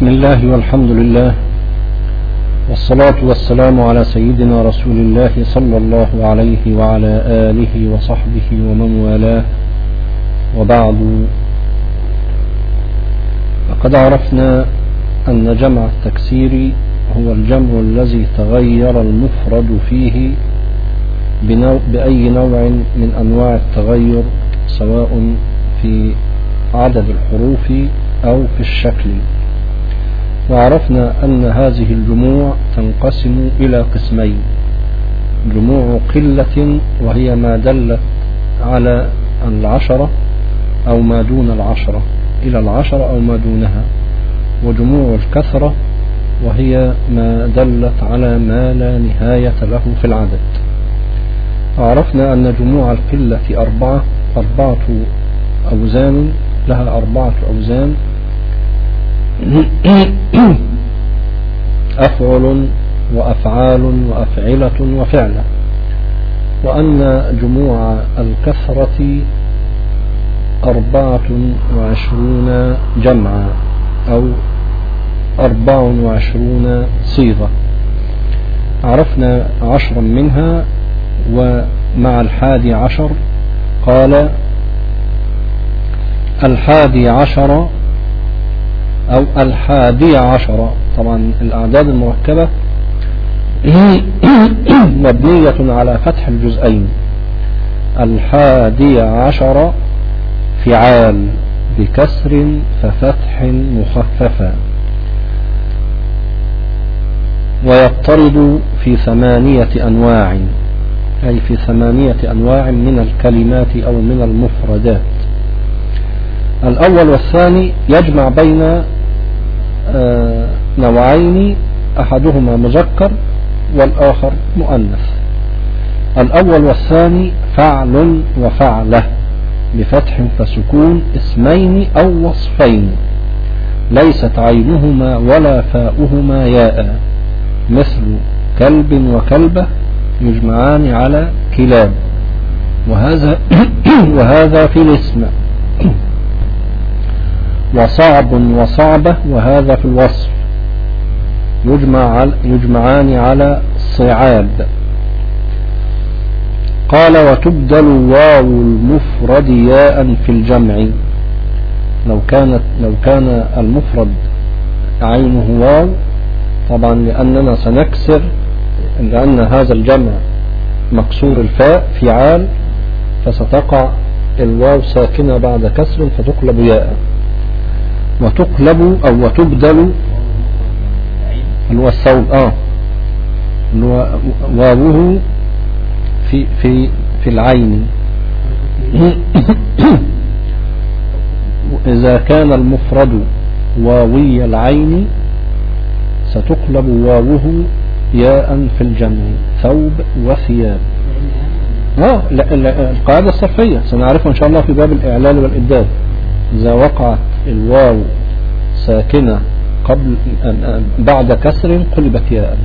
بسم الله والحمد لله والصلاة والسلام على سيدنا رسول الله صلى الله عليه وعلى آله وصحبه ومن والاه، وبعد. فقد عرفنا أن جمع التكسير هو الجمع الذي تغير المفرد فيه بأي نوع من أنواع التغير، سواء في عدد الحروف أو في الشكل. وعرفنا أن هذه الجموع تنقسم إلى قسمين: جموع قلة وهي ما دلت على العشرة أو ما دون العشرة، إلى العشرة أو ما دونها، وجموع الكثرة وهي ما دلت على ما لا نهاية له في العدد. عرفنا أن جموع القلة أربعة أوزان، لها 4 أوزان: أفعل وأفعال وأفعلة وفعلة. وأن جموع الكثرة 24 جمعا أو 24 صيغة. عرفنا 10 منها، ومع 11 قال 11 أو 11. طبعا الأعداد المركبة مبنية على فتح الجزئين. 11 فعال بكسر ففتح مخففا، ويضطرد في 8 أنواع، أي في 8 أنواع من الكلمات أو من المفردات. الأول والثاني يجمع بين نوعين، أحدهما مذكر والآخر مؤنث. الأول والثاني فعل وفعلة بفتح فسكون، اسمين أو وصفين ليست عينهما ولا فاؤهما ياء، مثل كلب وكلبة يجمعان على كلاب، وهذا في الاسم. وصعب وصعبة، وهذا في الوصف، يجمعان على صعاب. قال: وتبدل واو المفرد ياء في الجمع. لو كان المفرد عينه واو، طبعا لأننا سنكسر، لأن هذا الجمع مكسور الفاء فعال، فستقع الواو ساكنة بعد كسر فتقلب ياء. وتقلب أو وتبدل الثوب واوه في العين. إذا كان المفرد واوي العين ستقلب واوه ياء في الجمع: ثوب وثياب. القاعدة الصرفية سنعرفها إن شاء الله في باب الإعلال والإبدال. إذا وقعت الواو ساكنة بعد كسر قلبت ياء.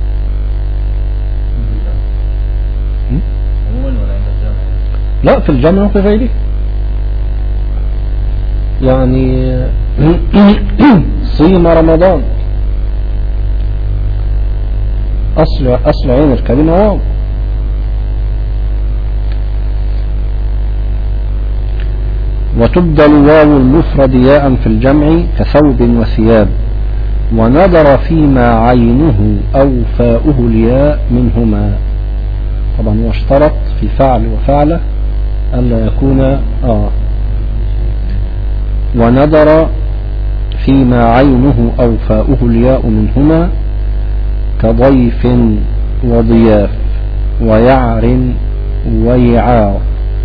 لا، في الجمع وفي غيره. يعني صيام رمضان أصل عين الكلمة واو. وتبدل واو المفرد ياء في الجمع كثوب وثياب. ونظر فيما عينه أو فاؤه الياء منهما. طبعا واشترط في فعل وفعله ألا يكون ونظر فيما عينه أو فاؤه الياء منهما كضيف وضياف ويعر ويعار.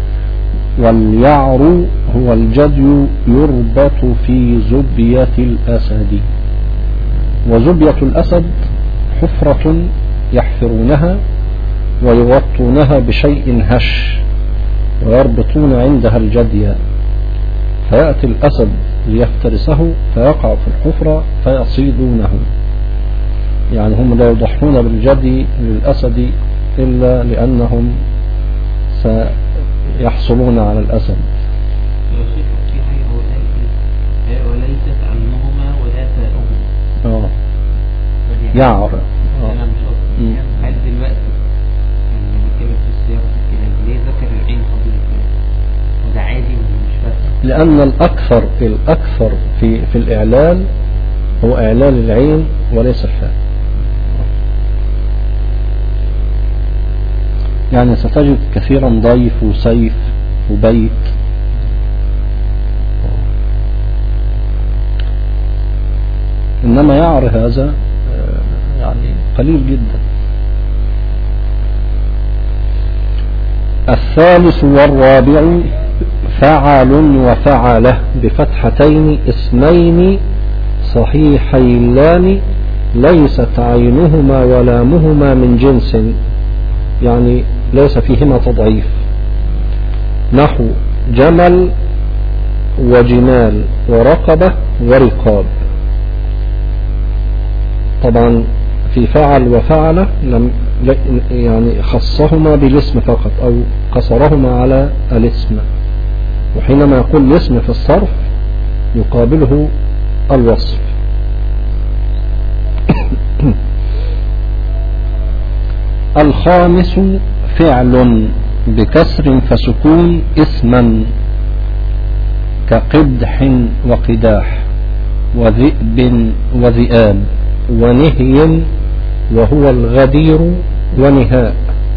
واليعر هو الجدي يربط في زبية الأسد. وزبية الأسد حفرة يحفرونها ويغطونها بشيء هش ويربطون عندها الجدي، فيأتي الأسد ليفترسه فيقع في الحفرة فيصيدونه. يعني هم لا يضحون بالجدي للأسد إلا لأنهم سيحصلون على الأسد. وليست عنهما ولا فاؤهم. يعر. أنا مش قصدي هل دلوقتي لما بنتكلم في السياق الكلام ليه ذكر العين قبل الكلام؟ وده عادي ولا مش فارق؟ لأن الأكثر في الإعلال هو إعلال العين وليس الفاء. يعني ستجد كثيرا ضيف وسيف وبيت، إنما يعر هذا يعني قليل جدا. الثالث والرابع فعل وفعله بفتحتين اسمين صحيحي اللام ليست عينهما ولامهما من جنس، يعني ليس فيهما تضعيف، نحو جمل وجمال ورقبة ورقاب. طبعا في فعل وفعل لم يعني خصهما بالاسم فقط أو قصرهما على الاسم، وحينما يقول الاسم في الصرف يقابله الوصف. الخامس فعل بكسر فسكون اسما كقدح وقداح وذئب وذئاب ونهي وهو الغدير ونهاء.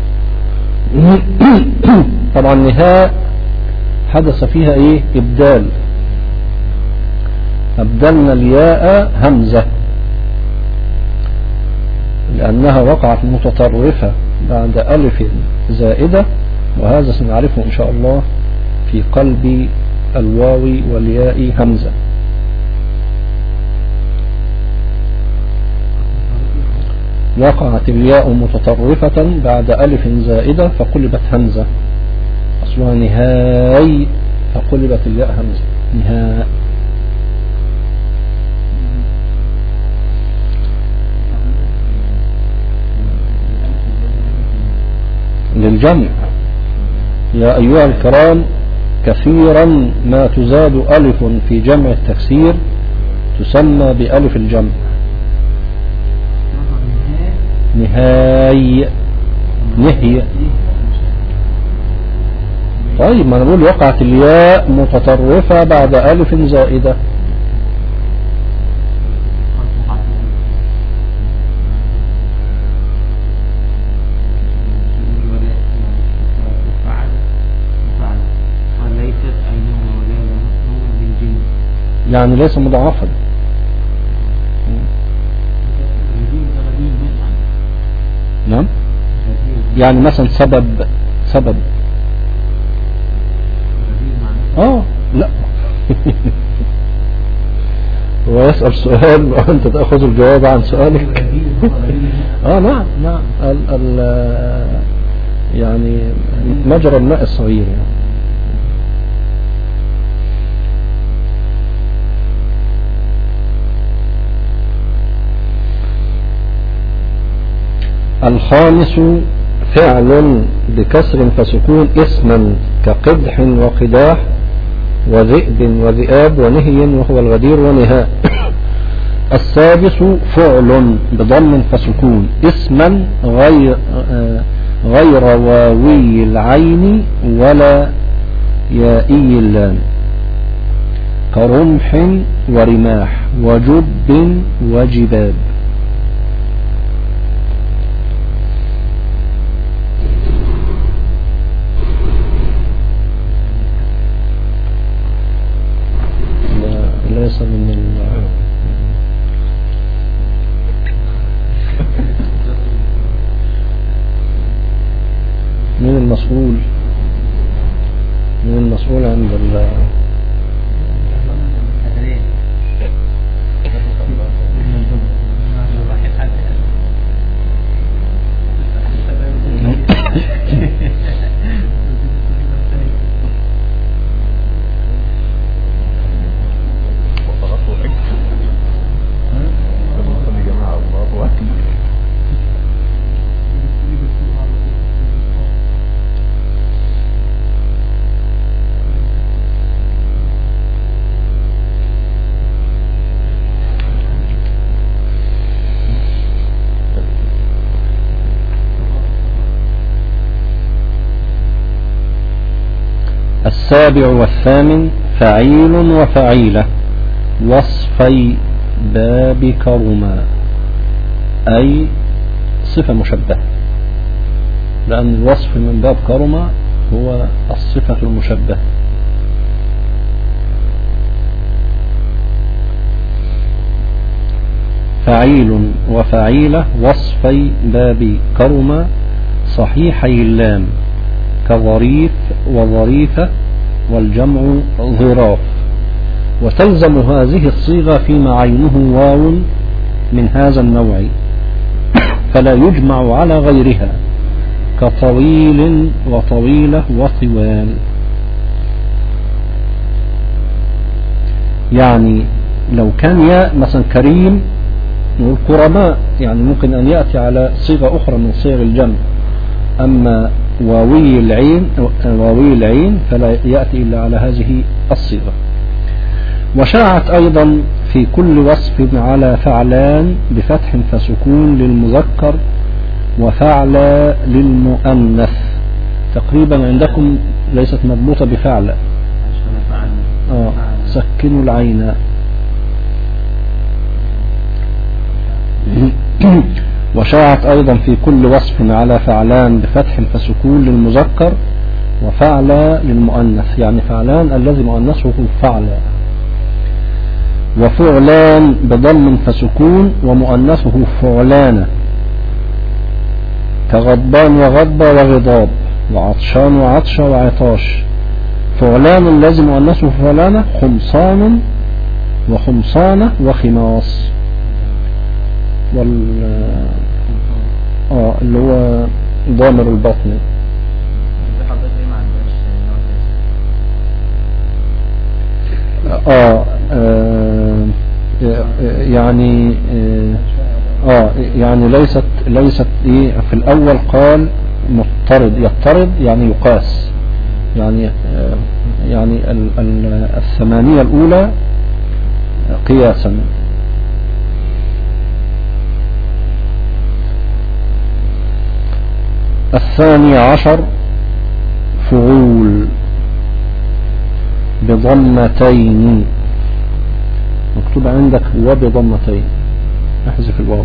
طبعا نهاء حدث فيها ايه؟ ابدال، ابدلنا الياء همزة لأنها وقعت متطرفة بعد ألف زائدة، وهذا سنعرفه إن شاء الله في قلب الواو والياء همزة. وقعت الياء متطرفة بعد ألف زائدة فقلبت همزة، أصلها نهاي فقلبت الياء همزة نهاء. للجمع يا أيها الكرام، كثيرا ما تزاد ألف في جمع التكسير تسمى بألف الجمع نهاي نهي. طيب ما نقول وقعت الياء متطرفة بعد ألف زائدة، يعني ليس مضاعفا. نعم، يعني مثلا سبب لا هو يسأل سؤال وأنت تأخذ الجواب عن سؤالك. نعم يعني مجرى الماء الصغير يعني. الخامس فعل بكسر فسكون اسما كقدح وقداح وذئب وذئاب ونهي وهو الغدير ونهاء. السادس فعل بضم فسكون اسما غير واوي العين ولا يائي اللام كرمح ورماح وجب وجباب. ليس من المسؤول عند السابع والثامن فعيل وفعيلة وصفي باب كرما، أي صفة مشبهة، لأن الوصف من باب كرما هو الصفة المشبهة. فعيل وفعيلة وصفي باب كرما صحيحي اللام كظريف وظريفة والجمع ظراف. وتلزم هذه الصيغة فيما عينه واو من هذا النوع فلا يجمع على غيرها كطويل وطويلة وطوال. يعني لو كان ياء مثلا كريم نقول كرماء، يعني ممكن أن يأتي على صيغة أخرى من صيغ الجمع. أما واوي العين فلا يأتي إلا على هذه الصيغة. وشاعت أيضا في كل وصف على فعلان بفتح فسكون للمذكر وفعل للمؤنث. تقريبا عندكم ليست مضبوطة بفعل، سكنوا العين. وشاعت أيضا في كل وصف على فعلان بفتح فسكون للمذكر وفعل للمؤنث، يعني فعلان الذي مؤنثه فعل. وفعلان بضم فسكون ومؤنثه فعلان كغضبان وغضبة وغضاب وعطشان وعطشة وعطاش. فعلان الذي مؤنثه فعلان خمصان وخمصانة وخماص. اللي هو ضامر البطن. يعني يعني ليست ايه في الاول قال مضطرد، يضطرد يعني يقاس، يعني الثمانية الاولى قياسا. الثاني عشر فعول بضمتين، مكتوب عندك وبضمتين، احذف الواو.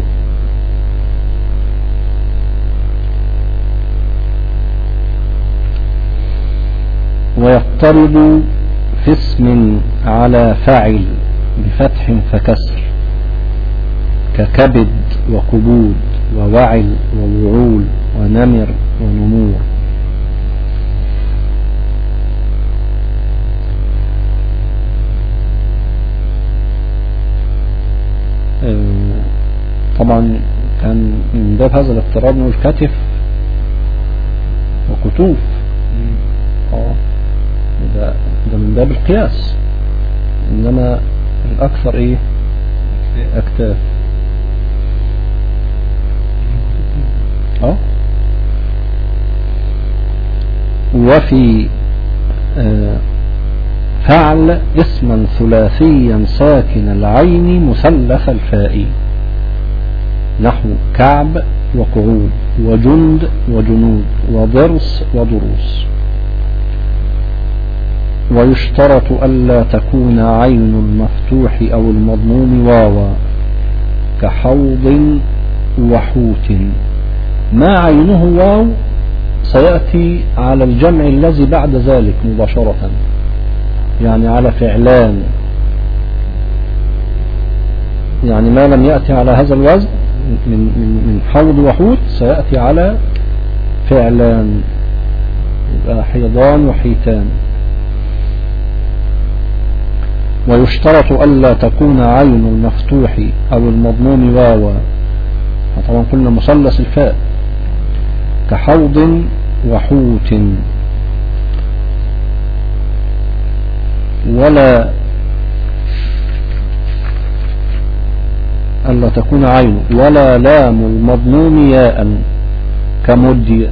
ويضطرد في اسم على فعل بفتح فكسر ككبد وكبود ووعل ووعول ونمر ونمور. طبعا كان من باب هذا الاضطراب نقول كتف وكتوف. ده من باب القياس، انما الاكثر ايه اكتاف. وفي فعل اسما ثلاثيا ساكن العين مثلث الفاء نحو كعب وقعود وجند وجنود وضرس وضروس. ويشترط ألا تكون عين المفتوح أو المضموم واوا كحوض وحوت. ما عينه واو سيأتي على الجمع الذي بعد ذلك مباشرة، يعني على فعلان. يعني ما لم يأتي على هذا الوزن من حوض وحوت سيأتي على فعلان، يبقى حيضان وحيتان. ويشترط ألا تكون عين المفتوح أو المضموم واوا، طبعا قلنا مثلث الفاء كحوض وحوت. ولا ألا تكون عين ولا لام المضموم ياء كمدي.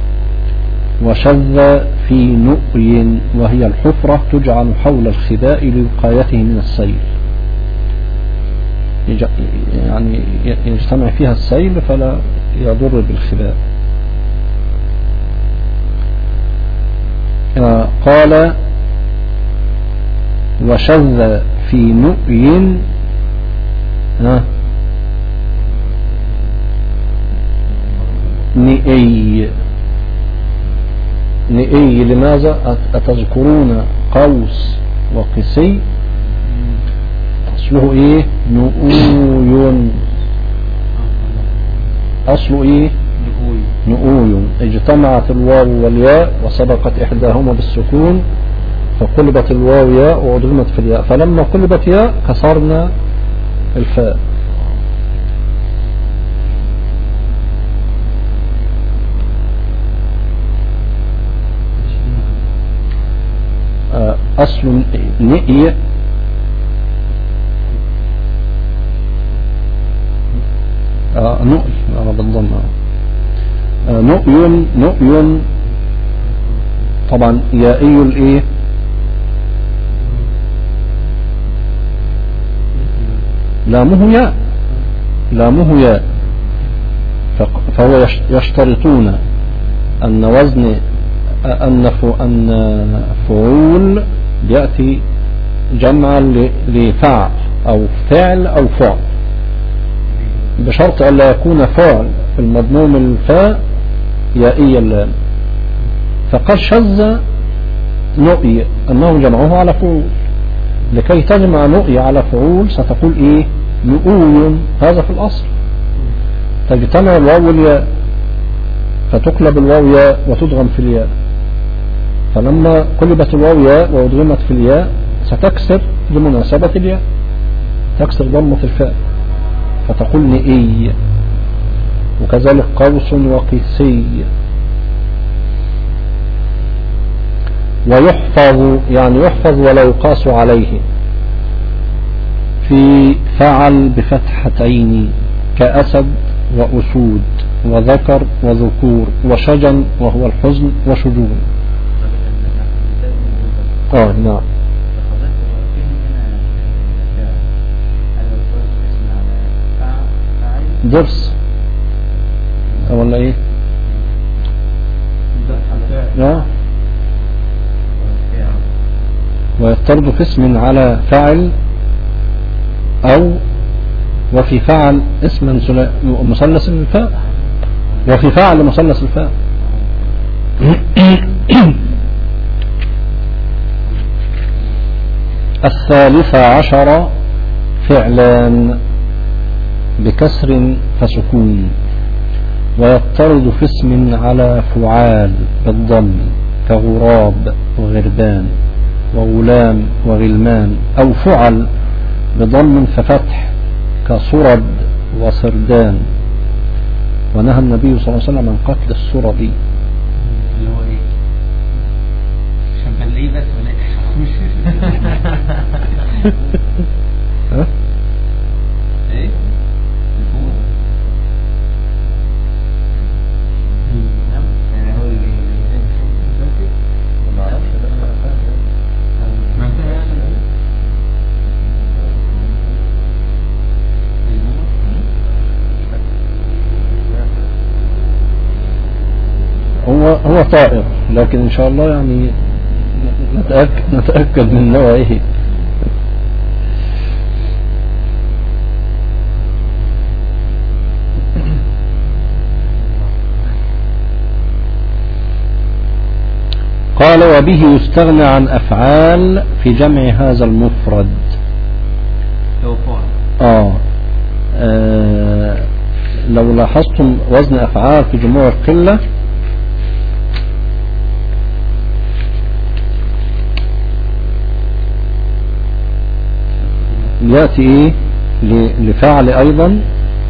وشذ في نؤي وهي الحفرة تجعل حول الخباء لوقايته من السيل، يعني يجتمع فيها السيل فلا يضر بالخباء. قال وشذ في نؤي نئي. نئي لماذا؟ أتذكرون قوس وقسي أصله إيه؟ نؤوي. أصله إيه؟ نؤوي. اجتمعت الواو والياء وسبقت إحداهما بالسكون فقلبت الواو ياء وأدغمت في الياء، فلما قلبت ياء كسرنا الفاء. أصل نئي نؤي بالضم. نؤي طبعا يائي الايه؟ لامه ياء فهو يشترطون أن وزن أن فعول يأتي جمعا لفعل أو فعل أو فعل، بشرط أن لا يكون فعل في المضموم الفاء يائي اللام. فقد شذ نؤي أنه جمعه على فعول، لكي تجمع نؤي على فعول ستقول إيه؟ نؤوي. هذا في الأصل تجتمع الواو والياء فتقلب الواو ياء وتدغم في الياء، فلما قلبت الواو ياء وأدغمت في الياء ستكسر بمناسبة الياء، تكسر ضمة الفاء فتقول نئي. وكذلك قوس وقسي. ويحفظ يعني يحفظ ولا يقاس عليه في فعل بفتحتين كأسد وأسود وذكر وذكور وشجن وهو الحزن وشجون. نعم. درس ولا ايه؟ ويضطرد في اسم على فاعل او وفي فعل اسم مثلث الفاء وفي فعل مثلث الفاء. الثالثة عشر فعلان بكسر فسكون ويضطرد في اسم على فعال بالضم كغراب وغربان وغلام وغلمان، أو فعل بضم ففتح كصرد وصردان. ونهى النبي صلى الله عليه وسلم عن قتل الصردي. اللي هو ايه؟ شمبليه بس ولا ايه؟ هو طائر، لكن ان شاء الله يعني نتأكد من نوعه. قال وبه يستغنى عن أفعال في جمع هذا المفرد. لو لاحظتم وزن أفعال في جموع القلة يأتي إيه لفعل أيضا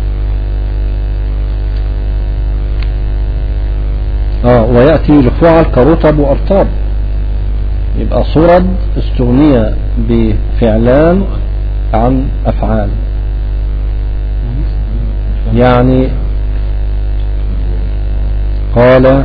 ويأتي لفعل كرطب وأرطاب. يبقى صرد استغنية بفعلان عن أفعال. يعني قال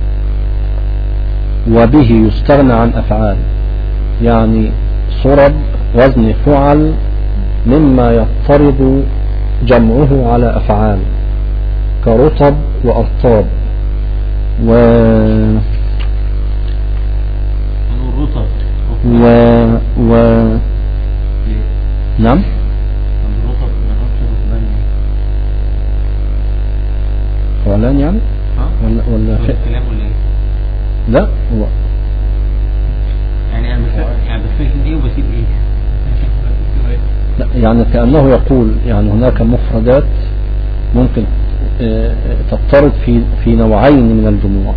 وبه يستغنى عن أفعال، يعني صرد وزن فعل مما يضطرد جمعه على أفعال كرطب وأرطاب. الرطب و, و... نعم الرطب ما نقولش رطبان ليه؟ فعلان يعني ولا في الكلام ولا ايه؟ لا هو يعني انا بفهم ايه وبسيب ايه؟ لا يعني كأنه يقول يعني هناك مفردات ممكن تضطرد في نوعين من الجموع،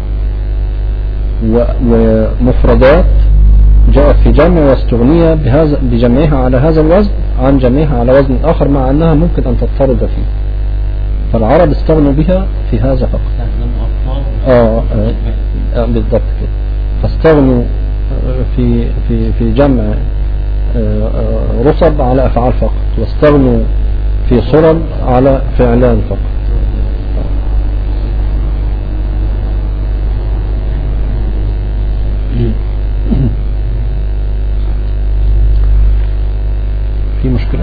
ومفردات جاءت في جمع واستغنية بجمعها على هذا الوزن عن جمعها على وزن آخر، مع أنها ممكن أن تضطرد فيه، فالعرب استغنوا بها في هذا فقط. بالضبط كده، فاستغنوا في جمع رصب على أفعال فقط، واستغنوا في صرب على فعلان فقط. في مشكلة؟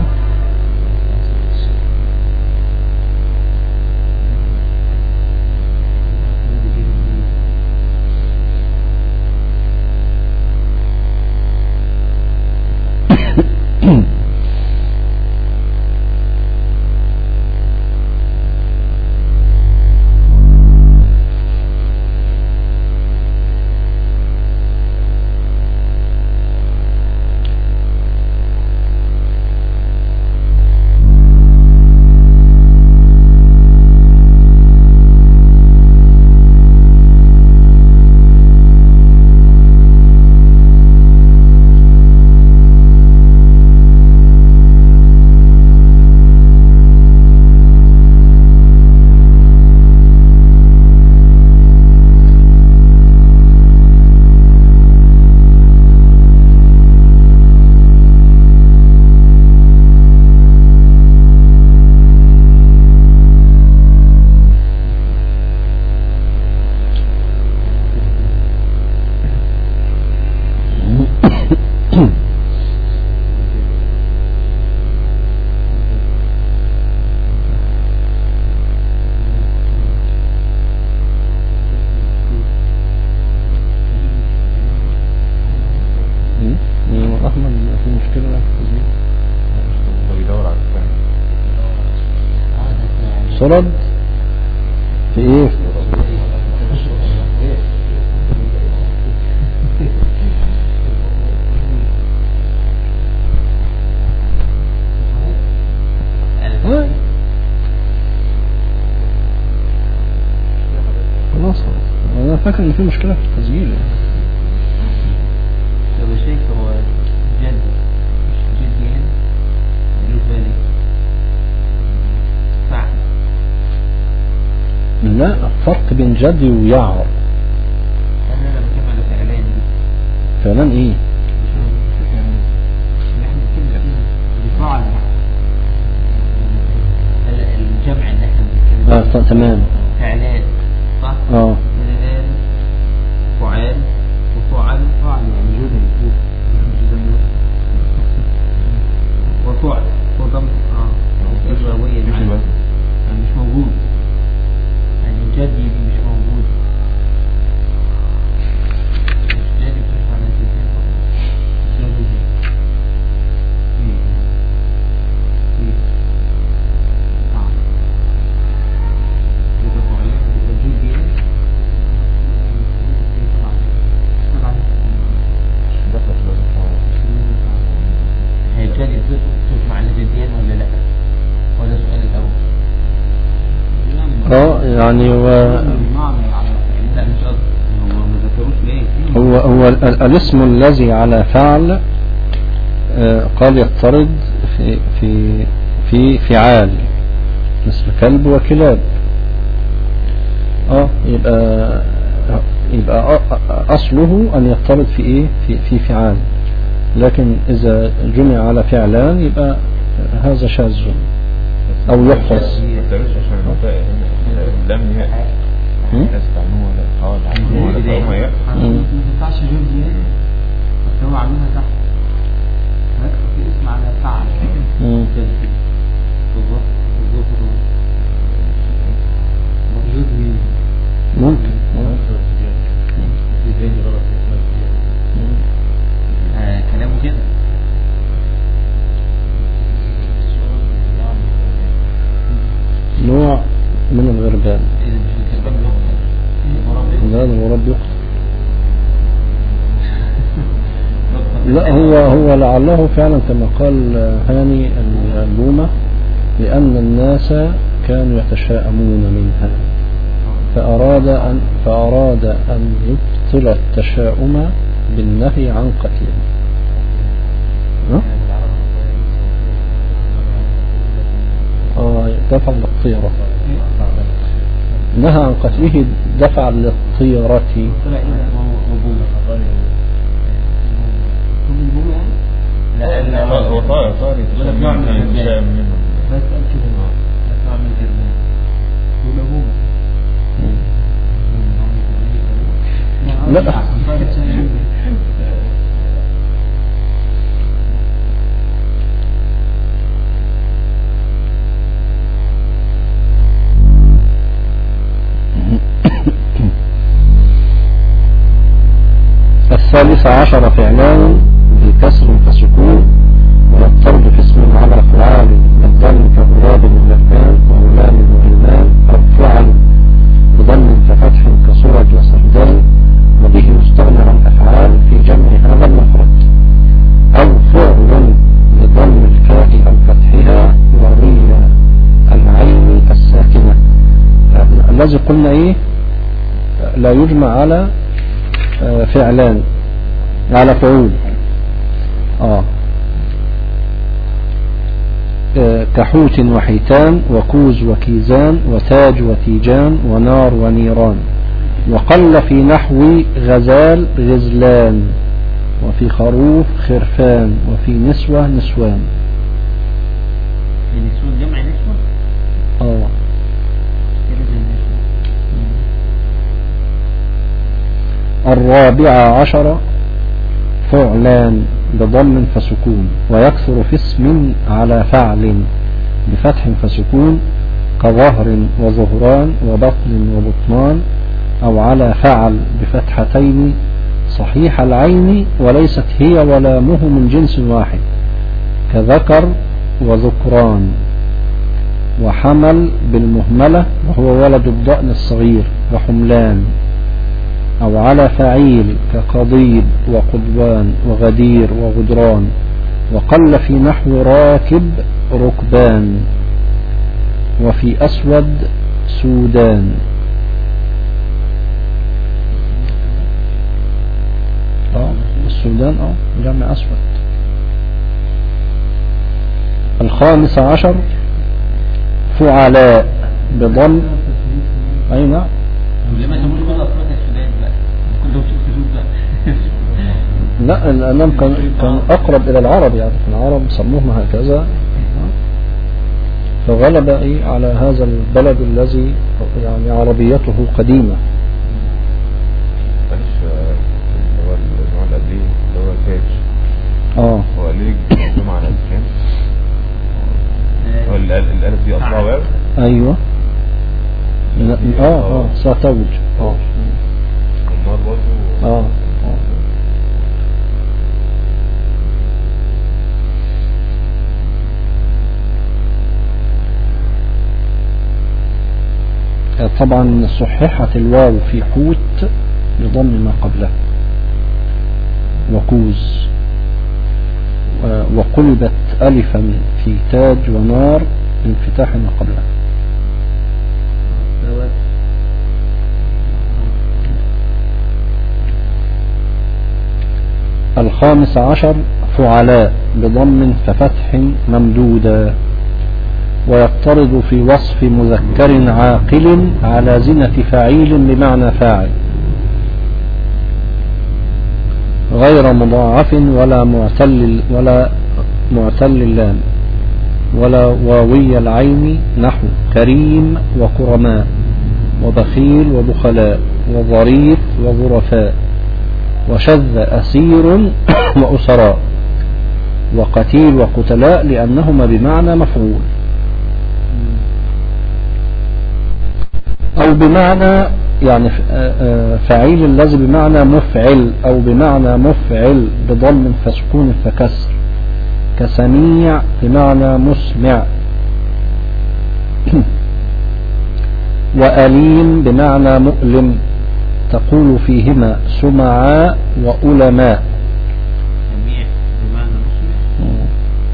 صرد في ايه؟ خلاص انا فاكر ان في مشكلة في التسجيل يعني. طب يا شيخ هو جد مش جديا بالنسبة لي فعل. لا فرق بين جدي ويعر. انا بتكلم على فعلان دي. فعلان ايه؟ بفعل الجمع اللي احنا بنتكلم تمام. فعلان صح؟ فعلان فعال وفعل فعل يعني جزء وفعل وضم الجوابية يعني مش موجود، يعني جدي دي مش موجود، جدي بتشرح على جدي هيجري تسمع الجديان ولا لا؟ ولا سؤال الأول؟ يعني هو الاسم الذي على فعل قال يضطرد في فعال مثل كلب وكلاب. يبقى أصله أن يضطرد في إيه في فعال، لكن إذا جمع على فعلان يبقى هذا شاذ أو يحفظ. لم يأتي تستعنوه ولا عنه ولا فهما يأتي ما ينفعش جلدي بس هو عاملها تحت هكذا في اسم على فعل جلدي بالظبط موجود ممكن نوع من الغربان. لا الغراب يقتل. لا هو لعله فعلا كما قال هاني البومة، لأن الناس كانوا يتشاءمون منها فأراد أن يبطل التشاؤم بالنهي عن قتله. دفع للطيرة، نهى عن قتله دفع للطيرة. لا هو طائر يتشاءم منه بس قال كده نوع من الجرمان والأبوه لا الثالث عشر فعلان بكسر فسكون ويضطرد في اسم على فعال بالضم كغراب واللفان وغلام وغلمان أو فعل بضم كفتح كصرج وسردان، وبه يستغنى عن أفعال في جمع هذا المفرد، أو فعل بضم الفاء أو فتحها وري العين الساكنة. الذي قلنا إيه لا يجمع على فعلان على فعول كحوت وحيتان وكوز وكيزان وتاج وتيجان ونار ونيران. وقل في نحو غزال غزلان، وفي خروف خرفان، وفي نسوة نسوان. نسوة جمع نسوة الرابع عشر فعلان بضم فسكون ويكثر في اسم على فعل بفتح فسكون كظهر وظهران وبطن وبطنان، أو على فعل بفتحتين صحيح العين وليست هي ولامه من جنس واحد كذكر وذكران، وحمل بالمهملة وهو ولد الضأن الصغير وحملان، أو على فعيل كقضيب وقضوان وغدير وغدران. وقل في نحو راكب ركبان، وفي أسود سودان. السودان جمع أسود. الخامس عشر فعلاء بضم أي نعم لما تقول كل أفراد السودان بقى كلهم سودان بقى. لا الأنام كان أقرب إلى العرب، يعني في العرب سموهم هكذا، فغلب على هذا البلد الذي يعني عربيته قديمة. اللي هو النوع القديم اللي هو تاج هو ليه مقدوم على الكام؟ هو الألف دي أصلها واو؟ أيوه ستوج النار برضه طبعا صححت الواو في حوت بضم ما قبله وكوز، وقلبت ألفا في تاج ونار انفتاح ما قبله. الخامس عشر فعلاء بضم ففتح ممدودا، ويضطرد في وصف مذكر عاقل على زنة فعيل بمعنى فاعل غير مضاعف ولا معتل اللام ولا واوي العين، نحو كريم وكرماء وبخيل وبخلاء وظريف وظرفاء، وشذ أسير وأسراء، وقتيل وقتلاء لأنهما بمعنى مفعول أو بمعنى يعني فعيل الذي بمعنى مفعل أو بمعنى مفعل بضم فسكون فكسر، كسميع بمعنى مسمع وأليم بمعنى مؤلم تقول فيهما سمعاء وألماء. سميع بمعنى مسمع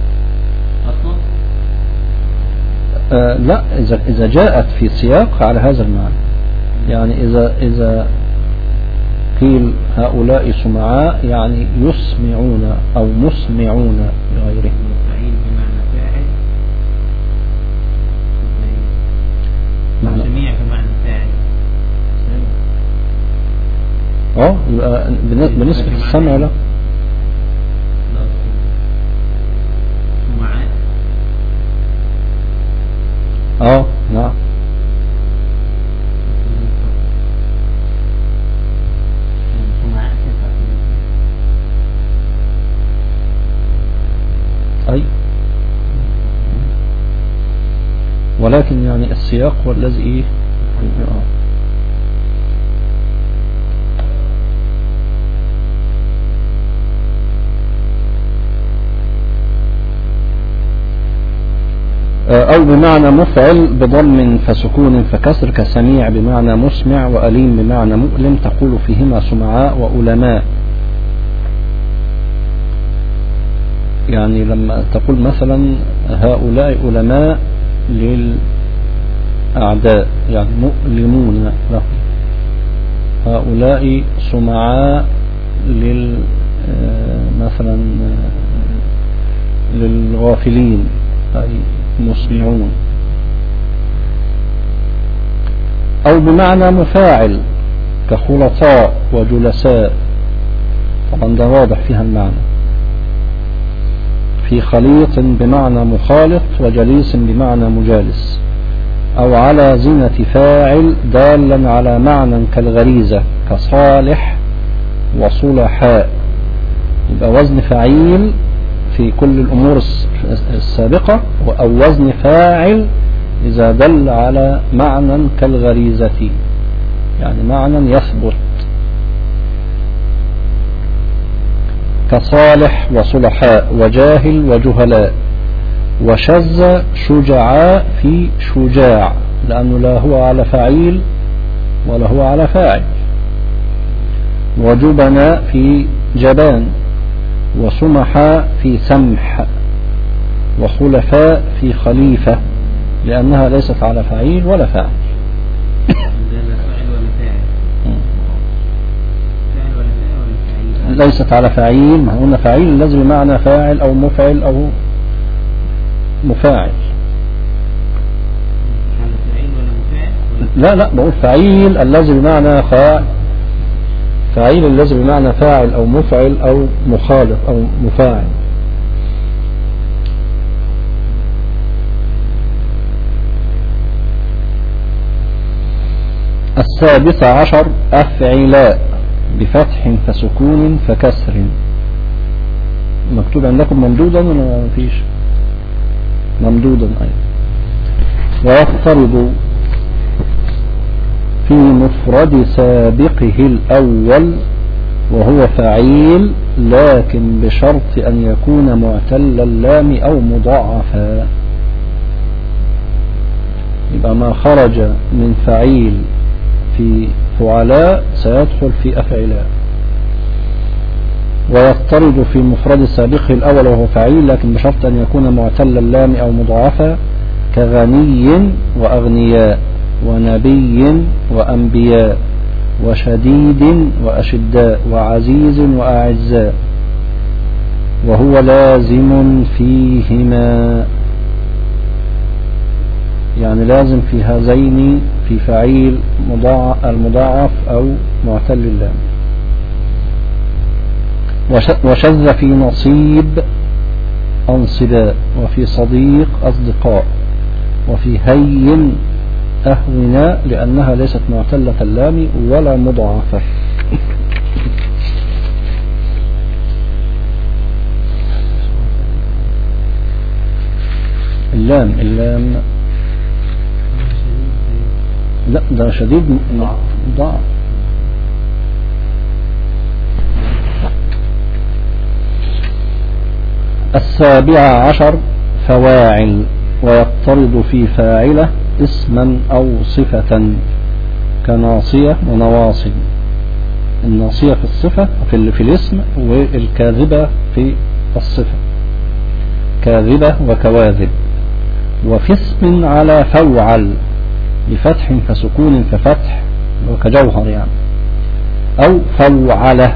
أصلا؟ لا، إذا جاءت في سياق على هذا المعنى، يعني إذا قيل هؤلاء سمعاء يعني يسمعون أو مسمعون لغيرهم. فعيل بمعنى فاعل، سميع بمعنى فاعل. يبقى بالنسبة للسمع لا. سمعاء نعم. أي ولكن يعني السياق هو الذي أو بمعنى مفعل بضم فسكون فكسر كسميع بمعنى مسمع وأليم بمعنى مؤلم تقول فيهما سمعاء وألماء. يعني لما تقول مثلا هؤلاء علماء للأعداء يعني مؤلمون له، هؤلاء سمعاء مثلا للغافلين أي مسمعون. أو بمعنى مفاعل كخلطاء وجلساء، طبعا ده واضح فيها المعنى. في خليط بمعنى مخالط وجليس بمعنى مجالس. أو على زنة فاعل دالا على معنى كالغريزة كصالح وصلحاء. يبقى وزن فعيل في كل الأمور السابقة، أو وزن فاعل إذا دل على معنى كالغريزة يعني معنى يثبت كصالح وصلحاء وجاهل وجهلاء. وشذ شجعاء في شجاع لأنه لا هو على فعيل ولا هو على فاعل. وجبناء في جبان. وسمحاء في سمح. وخلفاء في خليفة لأنها ليست على فعيل ولا فاعل. ليست على فعيل، ما قلنا فعيل لازم بمعنى فاعل أو مفعل أو مفاعل. لا بقول فعيل الذي بمعنى فعيل الذي بمعنى فاعل أو مفعل أو مخالف أو مفاعل. السادس عشر أفعلاء بفتح فسكون فكسر. مكتوب عندكم ممدودا ولا ما فيش؟ ممدودا أيضا. ويفترض في مفرد سابقه الأول وهو فعيل لكن بشرط أن يكون معتل اللام أو مضاعفا. يبقى ما خرج من فعيل في فعلاء سيدخل في أفعلاء. ويفترض في مفرد سابقه الأول وهو فعيل لكن بشرط أن يكون معتل اللام أو مضاعفا كغني وأغنياء ونبي وأنبياء وشديد وأشداء وعزيز وأعزاء. وهو لازم فيهما يعني لازم في هذين في فعيل المضاعف أو معتل اللام. وشذ في نصيب أنصباء وفي صديق أصدقاء وفي هين أهونا لأنها ليست معتلة اللام ولا مضاعفة. اللام لا ده شديد ضعف. السابع عشر فواعل ويقترض في فاعلة اسما أو صفة كناصية ونواصب. الناصية في الصفة في الاسم، والكاذبة في الصفة، كاذبة وكواذب. وفي اسم على فوعل بفتح فسكون كفتح وكجوهر يعني، أو فوعله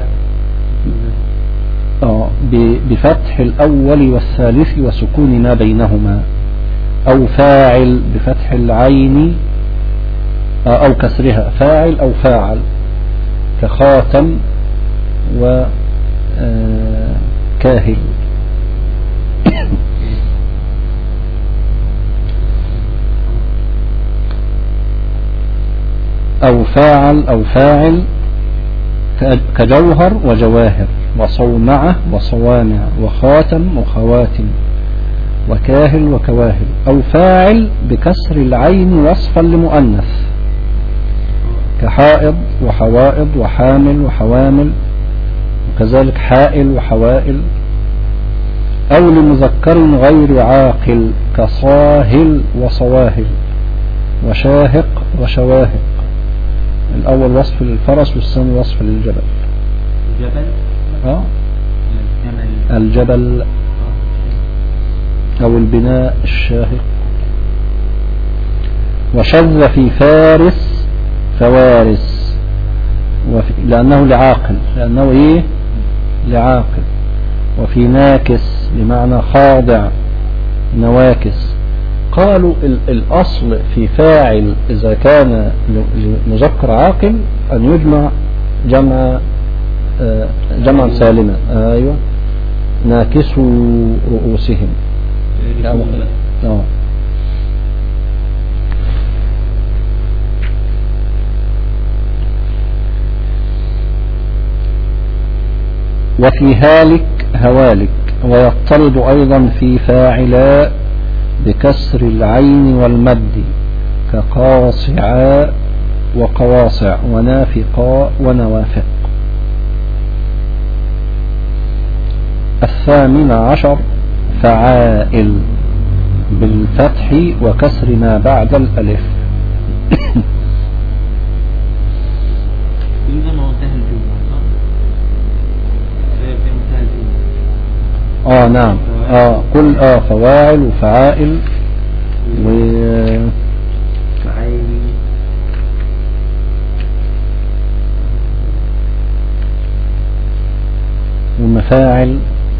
بفتح الأول والثالث وسكون ما بينهما، أو فاعل بفتح العين أو كسرها، فاعل أو فاعل كخاتم وكاهل. أو فاعل أو فاعل كجوهر وجواهر وصومعة وصوامع وخاتم وخواتم وكاهل وكواهل. أو فاعل بكسر العين وصفا لمؤنث كحائض وحوائض وحامل وحوامل، وكذلك حائل وحوائل. أو لمذكر غير عاقل كصاهل وصواهل وشاهق وشواهق. الأول وصف للفرس والثاني وصف للجبل. الجبل أو البناء الشاهق. وشذ في فارس فوارس لأنه لعاقل، لأنه إيه لعاقل. وفي ناكس بمعنى خاضع نواكس. قالوا الأصل في فاعل إذا كان مذكر عاقل أن يجمع جمعا سالما. أيوة ناكسوا رؤوسهم. وفي هالك هوالك. ويضطرد أيضا في فاعلا بكسر العين والمد كقاصعا وقواصع ونافقا ونوافق. 18 فعائل بالفتح وكسر ما بعد الألف. نعم كل فواعل وفعائل ومفاعل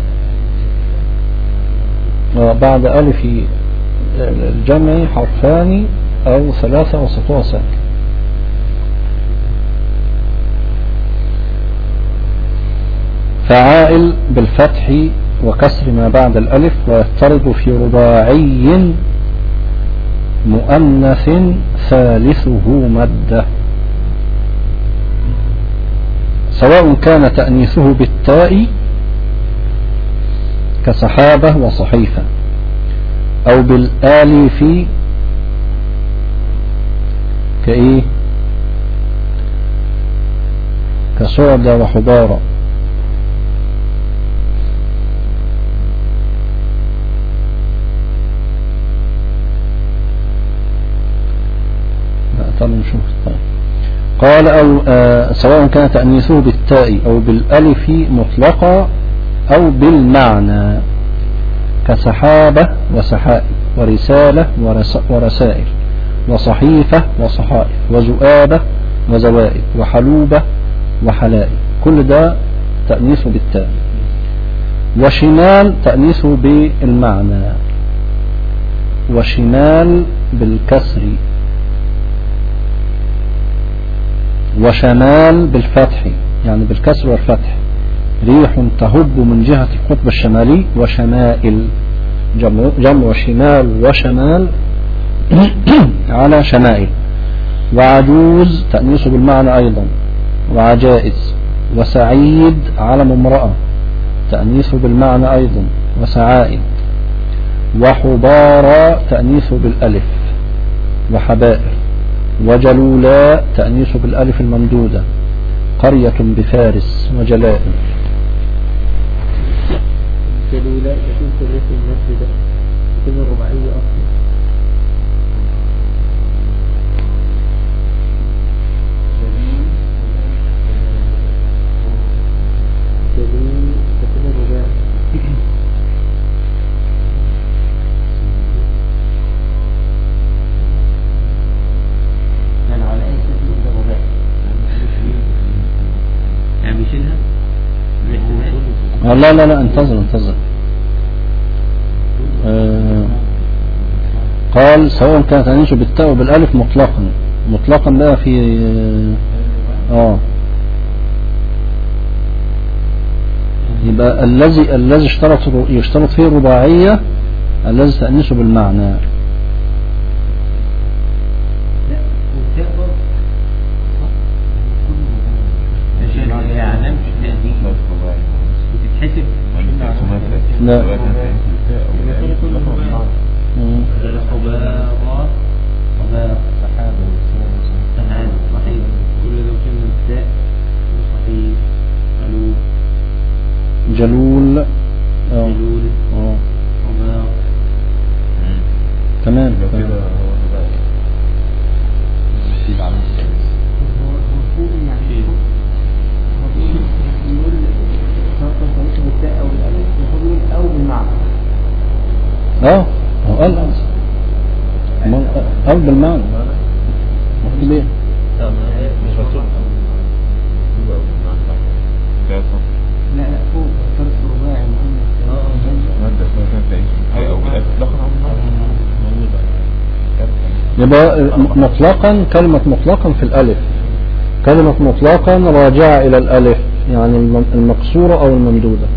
بعد ألف الجمع حرفان أو ثلاثة وسطها ساكن. فعائل بالفتح وكسر ما بعد الألف. ويضطرب في رباعي مؤنث ثالثه مده، سواء كان تأنيثه بالتاء كسحابة وصحيفة، أو بالآلف كإيه كسعدة وحبارة. قال أو سواء كان تأنيثه بالتاء أو بالألف مطلقة أو بالمعنى كسحابة وسحائب ورسالة ورسائل وصحيفة وصحائف وزؤابة وزوائد وحلوبة وحلائب. كل ده تأنيثه بالتاء. وشمال تأنيثه بالمعنى، وشمال بالكسر، وشمال بالفتح يعني بالكسر والفتح. ريح تهب من جهة القطب الشمالي. وشمائل جمع شمال وشمال على شمائل. وعجوز تأنيث بالمعنى أيضا، وعجائز. وسعيد علم امرأة تأنيث بالمعنى أيضا، وسعائد. وحبارى تأنيث بالألف، وحبائر. وجلولا تأنيث بالألف الممدودة، قرية بفارس. وجلائل. جلولا يكون في الريف المسجد يكون الرباعية أصلا. لا لا لا انتظر. قال سواء كان تأنيث بالتاء وبالالف مطلقا بقى في يبقى الذي يشترط فيه الرباعية الذي تأنيثه بالمعنى. لا جلول تمام. قال أو بالمعنى مكتوب ايه؟ لا فوق ثلاث رباعي يبقى مطلقا كلمة مطلقا في الألف، كلمة مطلقا راجعة إلى الألف يعني المقصورة أو الممدودة.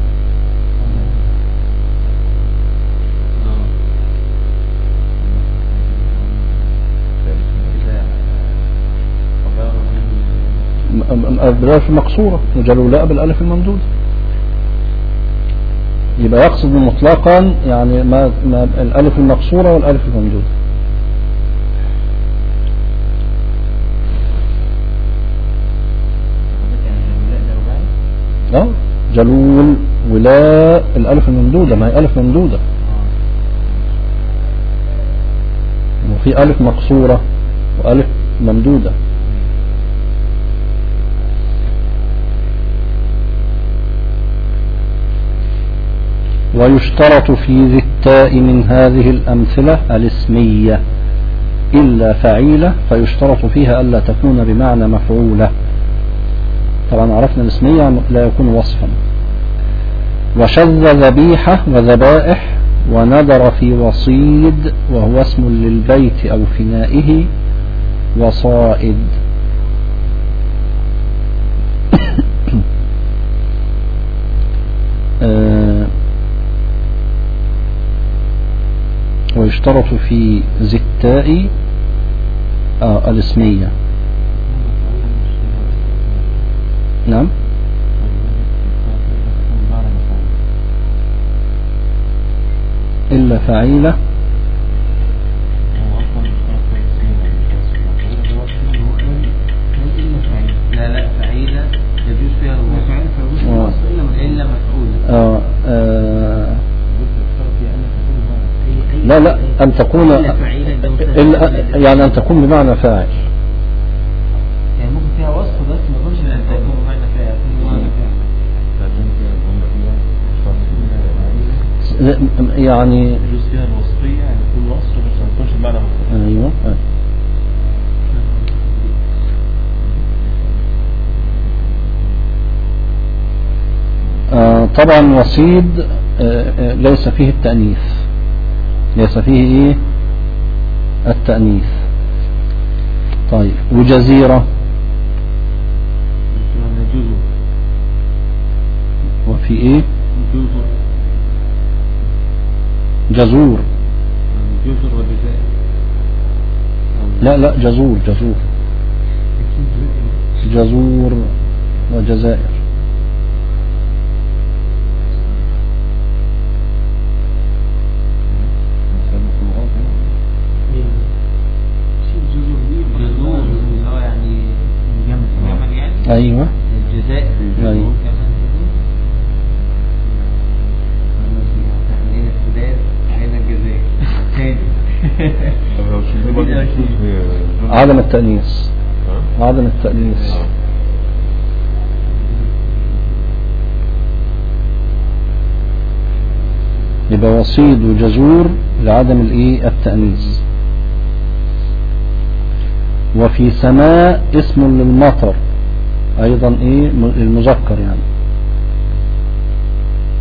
بالألف المقصورة وجلولاء بالألف الممدودة. يبقى يقصد مطلقا يعني ما الألف المقصورة والألف الممدودة. جلول ولاء الألف الممدودة، ما هي ألف ممدودة وفي ألف مقصورة وألف ممدودة. ويشترط في ذي التاء من هذه الأمثلة الاسمية إلا فعيلة، فيشترط فيها ألا تكون بمعنى مفعولة. طبعا عرفنا الاسمية لا يكون وصفا. وشذ ذبيحة وذبائح وندر في وصيد وهو اسم للبيت أو فنائه وصائد. ويشترط في ذي التاء الاسمية. نعم إلا فعيلة لا فعيلة يجوز فيها الوصف إلا مفعولة. لا أن تكون يعني أن تكون بمعنى فاعل، يعني ممكن فيها وصف بس ما تكونش أن تكون بمعنى فاعل. يعني يجوز فيها الوصفية يعني كل وصف بس ما تكونش بمعنى مفعول. أيوه طبعا وصيد ليس فيه التأنيث، ليس فيه ايه التأنيث. طيب وجزيرة وفي ايه جزور لا جزور وجزائر. أيوة الجزائر. أيوة عدم التأنيث. يبقى وصيد وجزور لعدم التأنيث. وفي سماء اسم للمطر أيضا المذكر يعني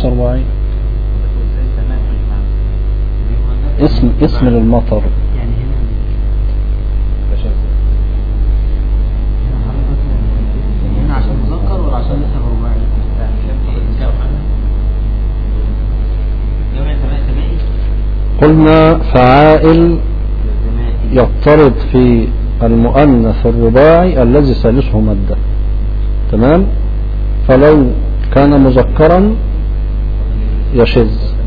ليس رباعي. اسم للمطر. يعني هنا عشان مذكر ولا عشان لسه رباعي؟ جمع سمائي. قلنا فعائل يضطرد في المؤنث الرباعي الذي ثالثه مادة. تمام. فلو كان مذكرا يشذ.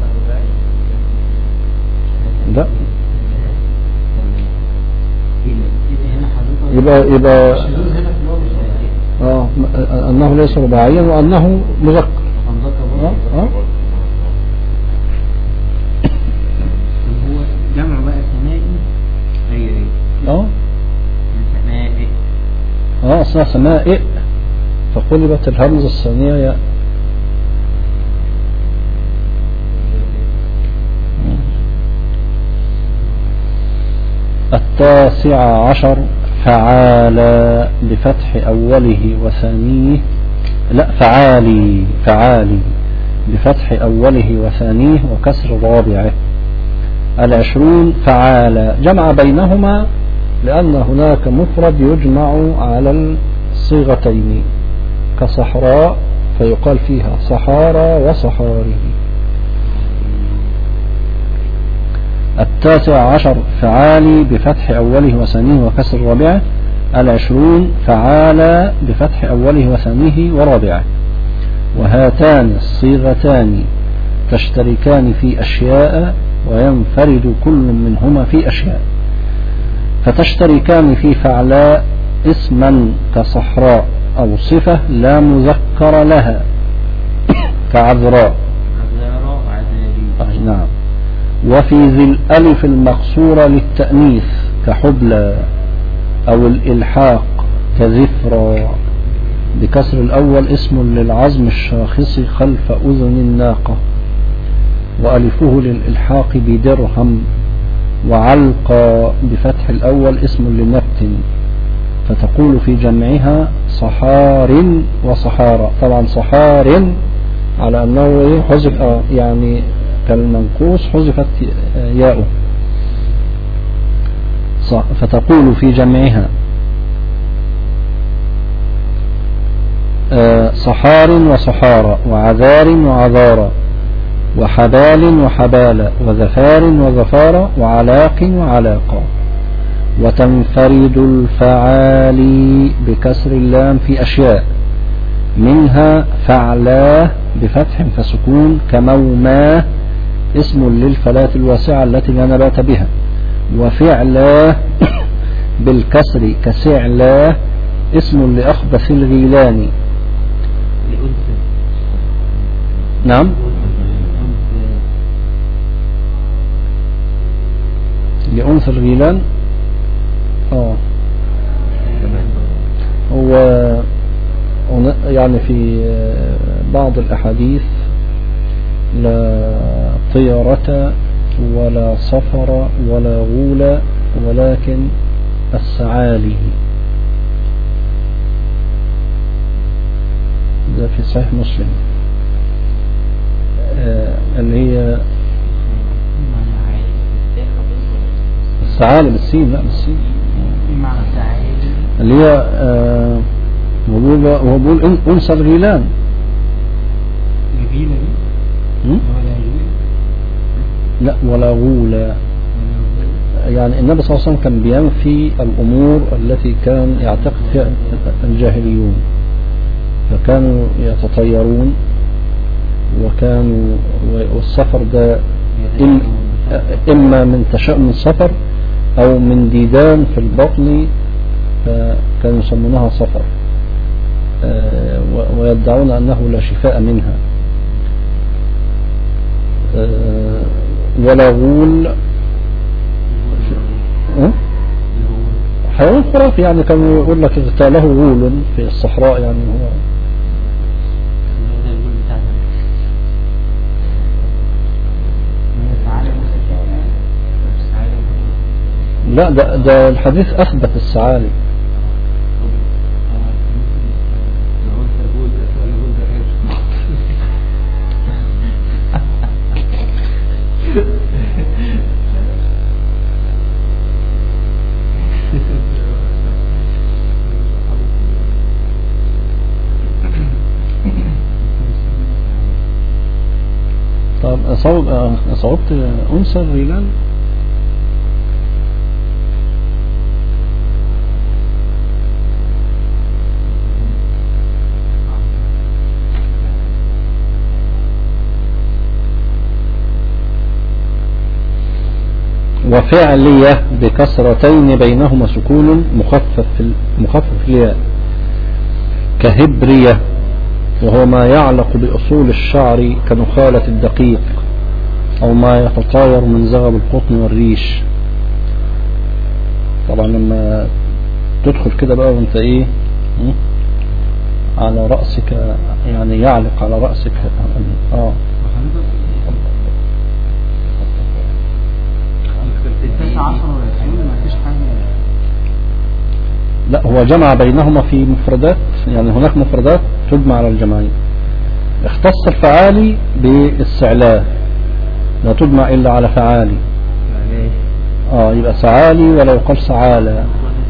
لا يبقى أنه ليس رباعيا وأنه مذكر. هو جمع بقى سمائي غيري. سمائي. اسمها سمائي فقلبت الهمزة الثانية ياء. التاسع عشر فعالى بفتح أوله وثانيه. لا فعالي بفتح أوله وثانيه وكسر رابعه. 20 فعالى جمع بينهما لأن هناك مفرد يجمع على الصيغتين كصحراء فيقال فيها صحارى وصحاره. 19 فعالي بفتح أوله وثانيه وكسر رابعه. 20 فعالى بفتح أوله وثانيه ورابعه. وهاتان الصيغتان تشتركان في أشياء وينفرد كل منهما في أشياء. فتشتركان في فعلاء اسما كصحراء أو صفة لا مذكر لها كعذراء. نعم. وفي ذي الألف المقصورة للتأنيث كحبلى أو الإلحاق كذفرى بكسر الأول اسم للعظم الشاخص خلف أذن الناقة. وألفه للإلحاق بدرهم. وعلقى بفتح الأول اسم لنبت فتقول في جمعها صحار وصحارى. طبعا صحار على أنه حذف يعني كالمنقوص حذفت ياؤه فتقول في جمعها صحار وصحارى وعذار وعذارى وحبال وحبالة وذفار وذفارة وعلاق وعلاقا. وتنفرد الفعالي بكسر اللام في أشياء منها فعلاه بفتح فسكون كموماه اسم للفلاة الواسعة التي لا نبات بها. وفعلاه بالكسر كسعلاه اسم لأخبث الغيلان. نعم لأنثى الغيلان. هو يعني في بعض الأحاديث لا طيرة ولا صفر ولا غول ولكن السعالي. ده في صحيح مسلم اللي هي السعالي بالسين. لا بالسين اللي هي هو بيقول أنثى الغيلان. لا ولا غولة. يعني النبي صلى الله عليه وسلم كان بينفي الأمور التي كان يعتقد فيها الجاهليون فكانوا يتطيرون وكانوا والسفر ده إما من تشاؤم السفر أو من ديدان في البطن فكانوا يسمونها صفر ويدعون أنه لا شفاء منها. ولا غول حيوان خرافي يعني كانوا يقول لك اغتاله غول في الصحراء يعني هو لا ده الحديث أثبت السعالي. صوبت أنثى الرجال. وفعلية بكسرتين بينهما سكون مخفف الياء كهبرية، وهو ما يعلق بأصول الشعر كنخالة الدقيق أو ما يتطاير من زغب القطن والريش. طبعا لما تدخل كده بقى وانت ايه على رأسك، يعني يعلق على رأسك. لا، هو جمع بينهما في مفردات، يعني هناك مفردات تجمع على الجمعين. اختص الفعالي بالاستعلاء، لا تجمع إلا على فعالي. يبقى سعالي ولو قال سعالى.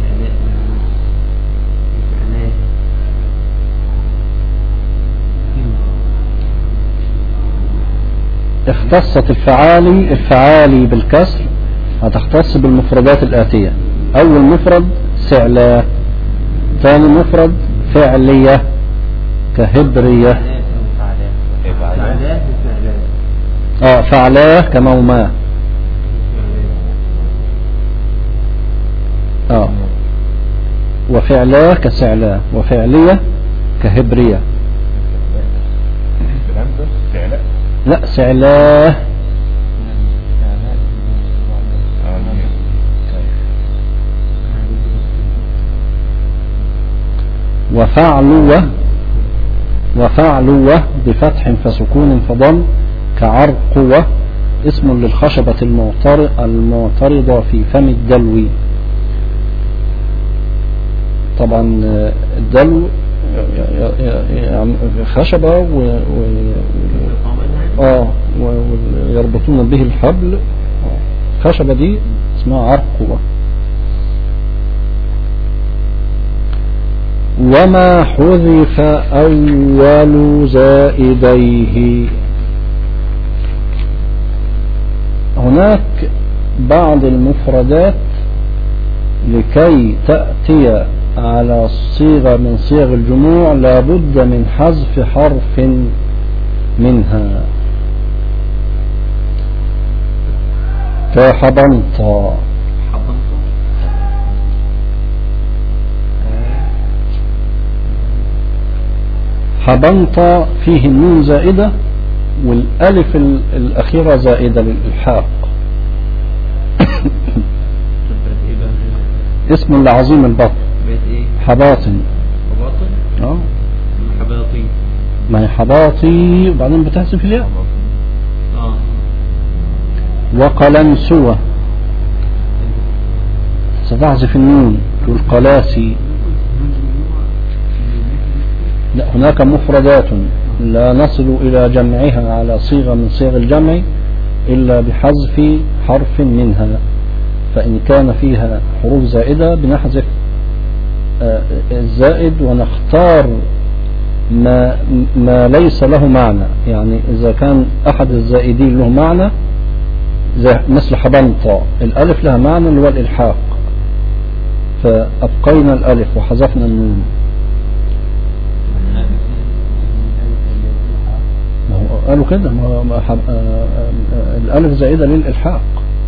اختصت الفعالي بالكسر، هتختص بالمفردات الآتية: أول مفرد سعلاء، ثاني مفرد فعلية كهبرية، فعلاه كموما، وفعلاه كسعلاء، وفعلية كهبرية. لا، سعلاه. وفعلوة بفتح فسكون فضم كعرقوة، اسم للخشبة المعترضة في فم الدلو. طبعا الدلو خشبة ويربطون به الحبل، خشبة دي اسمها عرقوة. وما حذف أول زائديه، هناك بعض المفردات لكي تأتي على صيغة من صيغ الجموع لابد من حذف حرف منها، كحبنطة. حبنطة فيه النون زائدة والألف الأخيرة زائدة للإلحاق. اسم لعظيم البطن. حباطن. حباطي، ما هي حباطي وبعدين بتحذف الياء. وقلنسوة ستحذف النون والقلاسي. لا، هناك مفردات لا نصل إلى جمعها على صيغة من صيغ الجمع إلا بحذف حرف منها، فإن كان فيها حروف زائدة بنحذف الزائد ونختار ما ليس له معنى. يعني إذا كان أحد الزائدين له معنى زي مثل حبنطة، الألف لها معنى اللي هو الإلحاق، فأبقينا الألف وحذفنا النون. قالوا كده الألف زائدة للإلحاق.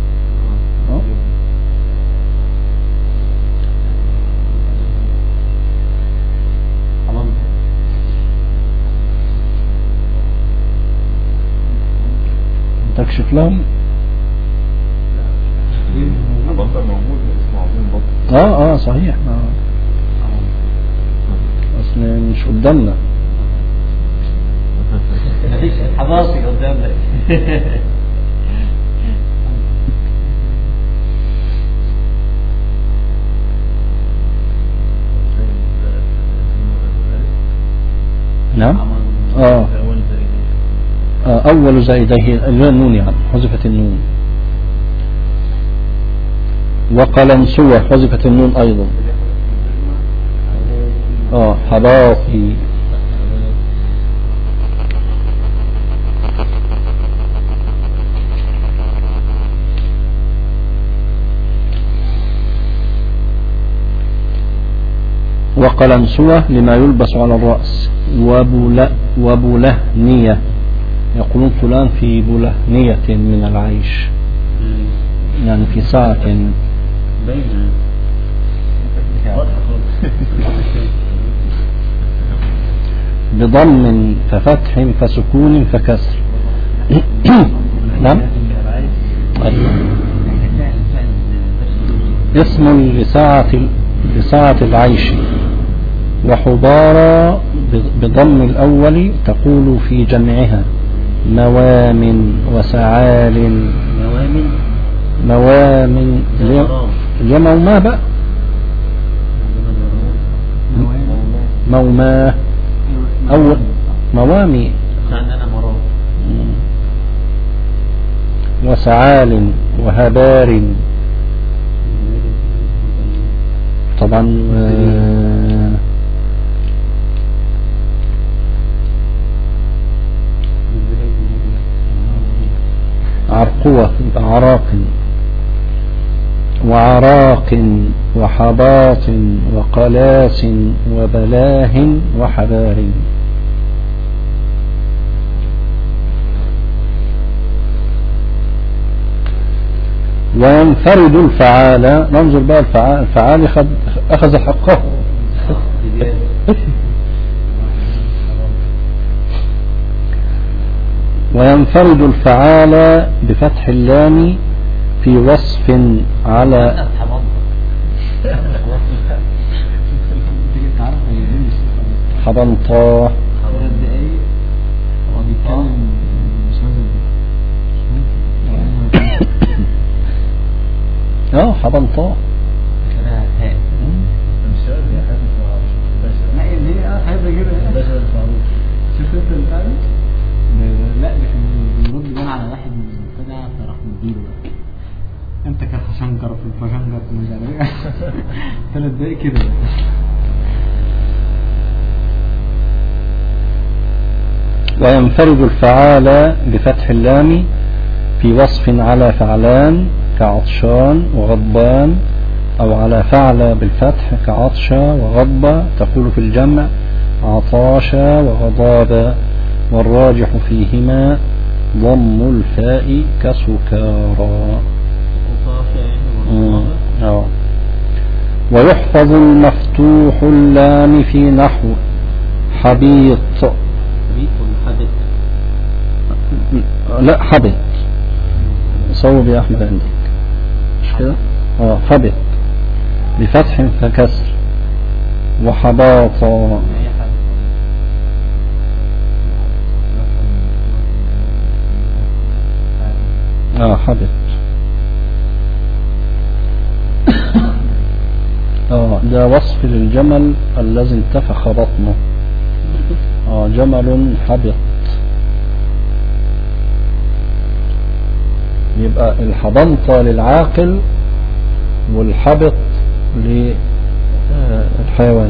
تكشف لهم. بطل موجود اسمه عظيم بطل. صحيح. بس مش قدامنا. حباطي قدامنا. نعم. أول زائديه النون، يعني حذفت النون. وقلنسوة حذفت النون أيضا. حباطي. وقلنسوة لما يلبس على الرأس. وبلهنية يقولون فلان في بلهنية من العيش، يعني في ساعة بين بضم ففتح فسكون فكسر. نعم. اسم لساعة العيش. وحضارة بضم الأول تقول في جمعها موام وسعال. موام موما بقى موما أو موامي وسعال وهبار. طبعا عرقوة عراق وعراق وحباط وقلاس وبلاه وحبار. وينفرد الفعال. ننظر بقى الفعال أخذ حقه. وينفرد الفعال بفتح اللام في وصف على حبنطاه. حبنطاه. لا ده كان بيرد بقى على واحد من المبتدع فراح مديله بقى انت كالحشنجر في الفشنجر مش عارف ايه 3 دقايق كده. وينفرد الفعال بفتح اللام في وصف على فعلان كعطشان وغضبان، أو على فعل بالفتح كعطشة وغضب تقول في الجمع عطاشا وغضابا. والراجح فيهما ضم الفاء كسكارى. ويحفظ المفتوح اللام في نحو حبيط. لا حبط. صوب يا أحمد عندك مش كده؟ حبط بفتح فكسر. وحباطا حبط. ده وصف للجمل الذي انتفخ بطنه. جمل حبط. يبقى الحبنطة للعاقل والحبط للحيوان.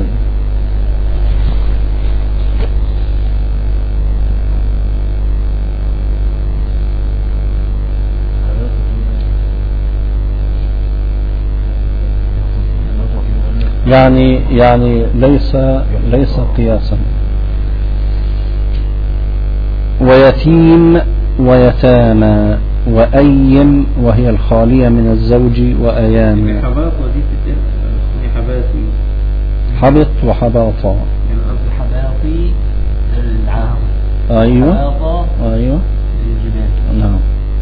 يعني ليس قياسا. ويتيم ويتامى وأيم وهي الخالية من الزوج وأيام. حبط وحباطا. حباطي العاقل. أيوة نعم.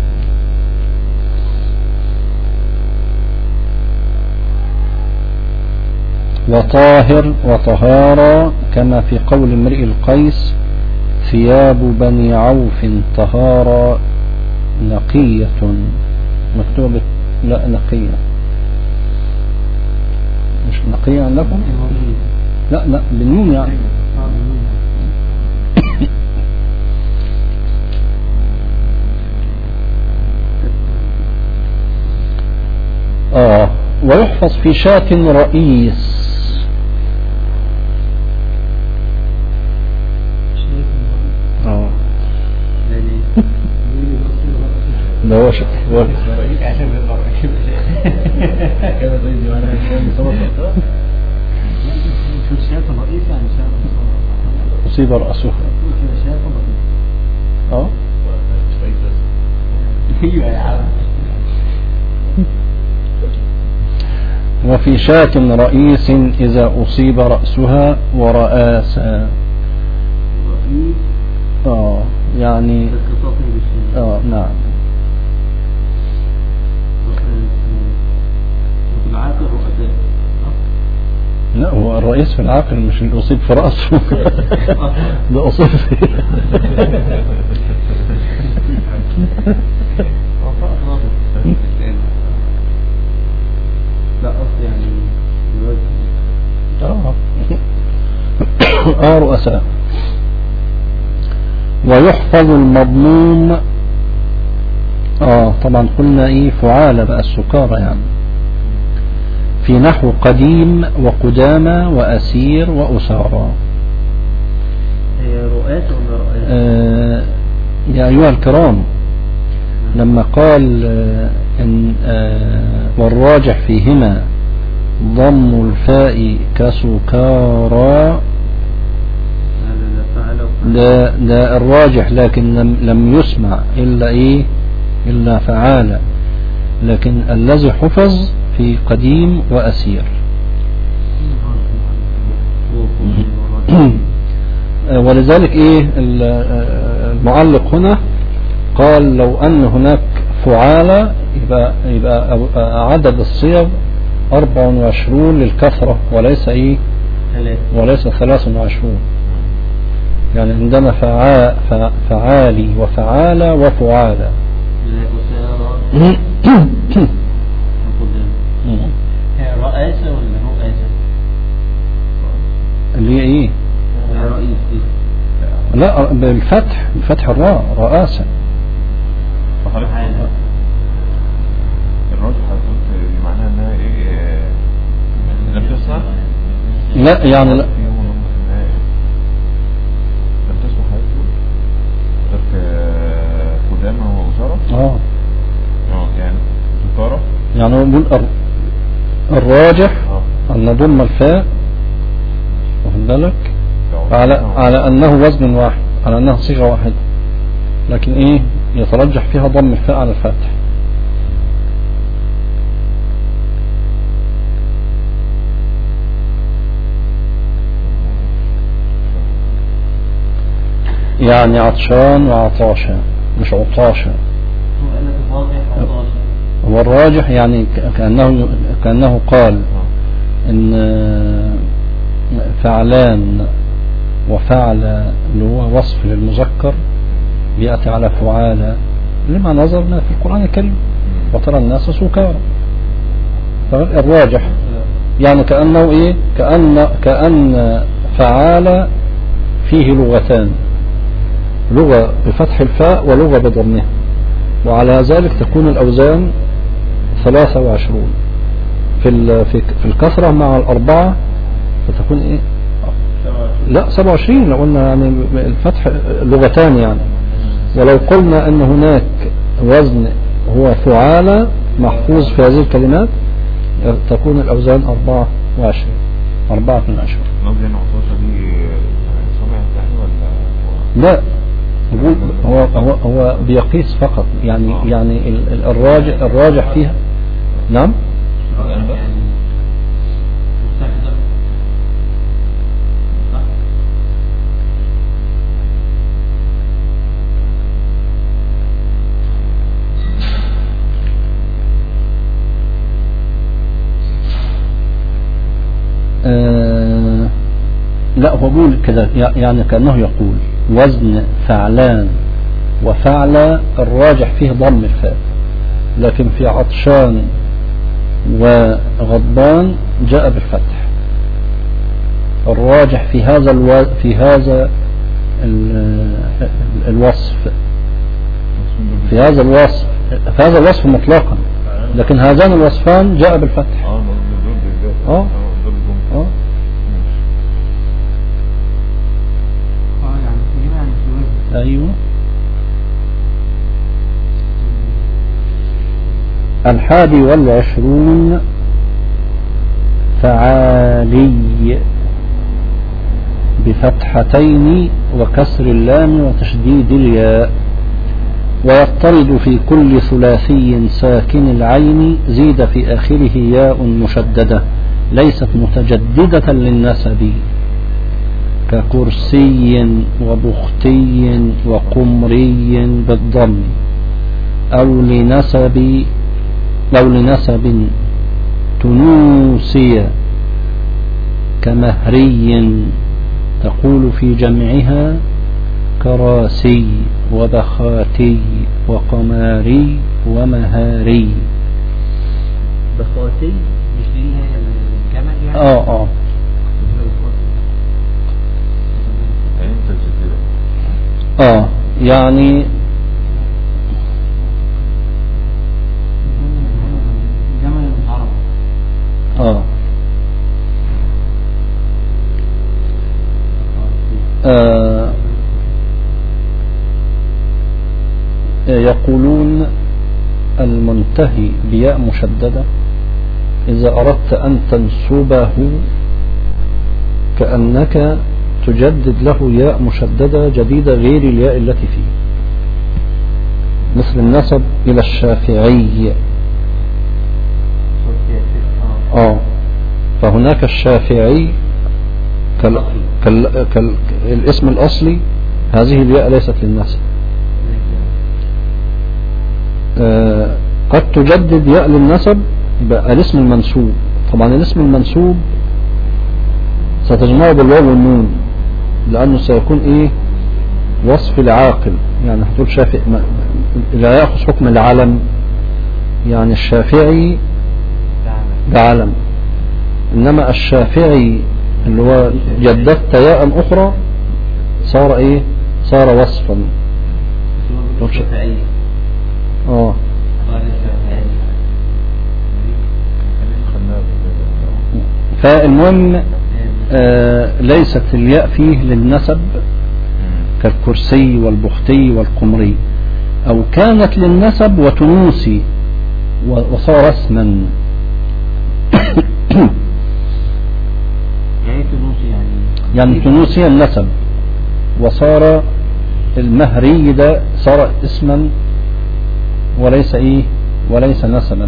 وطاهر وطهارة كما في قول امرئ القيس ثياب بني عوف طهارة نقية. مكتوبة لا نقية مش نقية عندكم؟ لا بالنون يعني. ويحفظ في شاة رئيس. ده هو شك شاف الرئيس يعني شاف أصيب رأسها. شاف الرئيس. ايوه يا عم. وفي شاة رئيس إذا أصيب رأسها ورآسا. يعني نعم. لا هو الرئيس في العاقل مش اللي أصيب في رأسه. ده أصيب لا أصل يعني رؤساء. ويحفظ المضموم. طبعا قلنا فعال بقى السكارى يعني في نحو قديم وقدامى وأسير وأسارى. هي رؤاس ولا رؤاس؟ يا أيها الكرام لما قال إن والراجح فيهما ضم الفاء كسكارى، ده الراجح، لكن لم يسمع إلا إلا فعال، لكن الذي حفظ في قديم وأسير. ولذلك المعلق هنا قال لو أن هناك فعالة يبقى عدد الصيغ 24 للكثرة وليس وليس 23. يعني عندنا فعالي وفعالة وفعالة. هي رئاسة ولا رؤاسة؟ اللي هي رئيس لا بفتح الراء رئاسة. الراجح معناها انها لم تسمع. لا يعني لا لم تسمع حاجة غير قدامى وأسارة. يعني سكارى. يعني نقول الراجح أن نضم الفاء واخد بالك على أنه وزن واحد، على أنها صيغة واحدة، لكن يترجح فيها ضم الفاء على الفتح. يعني عطشان وعطاشا مش عطاشا. هو الراجح يعني كأنه قال إن فعلان وفعل اللي هو وصف للمذكر بيأتي على فعالة لما نظرنا في القرآن الكريم وترى الناس سكارى. الراجح يعني كأنه كأن فعال فيه لغتان، لغة بفتح الفاء ولغة بضمها، وعلى ذلك تكون الأوزان 23 في الكسرة مع الأربعة فتكون لا 27 لو قلنا يعني الفتح لغتان يعني. ولو قلنا أن هناك وزن هو فعالة محفوظ في هذه الكلمات تكون الأوزان 24. نوزن عطاشة دي سمعت يعني ولا لا هو بيقيس فقط يعني الراجح فيها. نعم لا هو بيقول كذا يعني كأنه يقول وزن فعلان وفعل الراجح فيه ضم الفاء، لكن في عطشان وغضبان جاء بالفتح. الراجح في هذا الوصف مطلقا، لكن هذان الوصفان جاء بالفتح. أيوة. الحادي والعشرون فعالي بفتحتين وكسر اللام وتشديد الياء. ويضطرد في كل ثلاثي ساكن العين زيد في آخره ياء مشددة ليست متجددة للنسب ككرسي وبختي وقمري بالضم أو لنسب تنوسي كمهري تقول في جمعها كراسي وبخاتي وقماري ومهاري. بخاتي مش ليها الجمع يعني؟ يعني جمع العرب. يقولون المنتهي بياء مشددة إذا أردت أن تنسبه كأنك تجدد له ياء مشددة جديدة غير الياء التي فيه، مثل النسب إلى الشافعي. فهناك الشافعي الاسم الأصلي هذه الياء ليست للنسب. قد تجدد ياء للنسب الاسم المنسوب. طبعا الاسم المنسوب ستجمعه بالواو والنون لأنه سيكون وصف العاقل، يعني هتقول شافعي لا يأخذ حكم العلم، يعني الشافعي ده علم، إنما الشافعي اللي هو جددت ياء أخرى صار صار وصفا. فالمهم ليست الياء فيه للنسب كالكرسي والبختي والقمري، أو كانت للنسب وتنوسي وصار اسما. يعني تنوسي النسب وصار المهري ده صار اسما وليس وليس نسبا.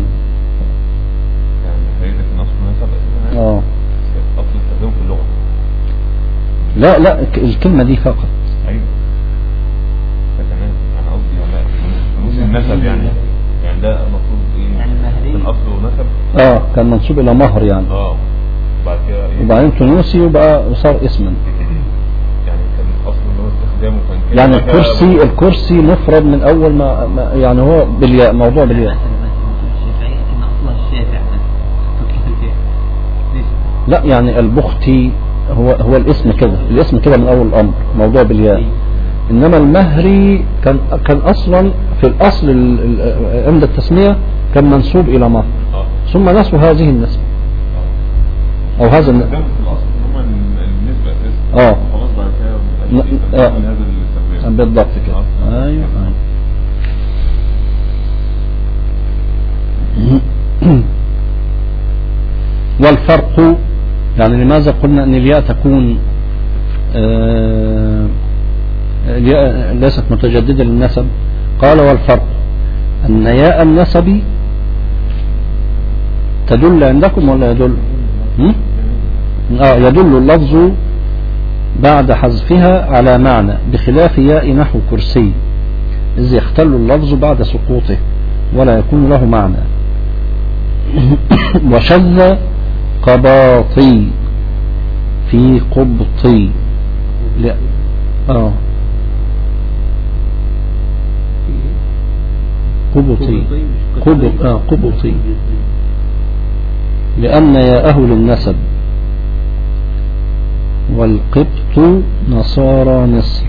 يعني نصب نسب أصل استخدامه في اللغة. لا الكلمة دي فقط. أيوة تمام. أنا قصدي النسب يعني ده المفروض يعني كان أصله نسب كان منسوب إلى مهر يعني بعد كده وبعدين تنوسي وصار اسما. يعني كان أصله اللي هو استخدامه كان يعني الكرسي مفرد من أول ما يعني هو بالياء، موضوع بالياء. لا يعني البختي هو الاسم كده من أول الأمر موضوع بالياء، إنما المهري كان أصلا في الأصل عند التسمية كان منسوب إلى مهر ثم نسب هذه النسبة أو هذا في الأصل هم النسبة خلاص بعد كده بالضبط كده. أيوة. والفرق يعني لماذا قلنا أن الياء تكون الياء ليست متجددة للنسب؟ قال والفرق أن ياء النسب تدل عندكم ولا يدل؟ يدل اللفظ بعد حذفها على معنى بخلاف ياء نحو كرسي إذ يختل اللفظ بعد سقوطه ولا يكون له معنى. وشذ قباطي في قبطي قبطي لأن ياءه للنسب، والقبط نصارى مصر.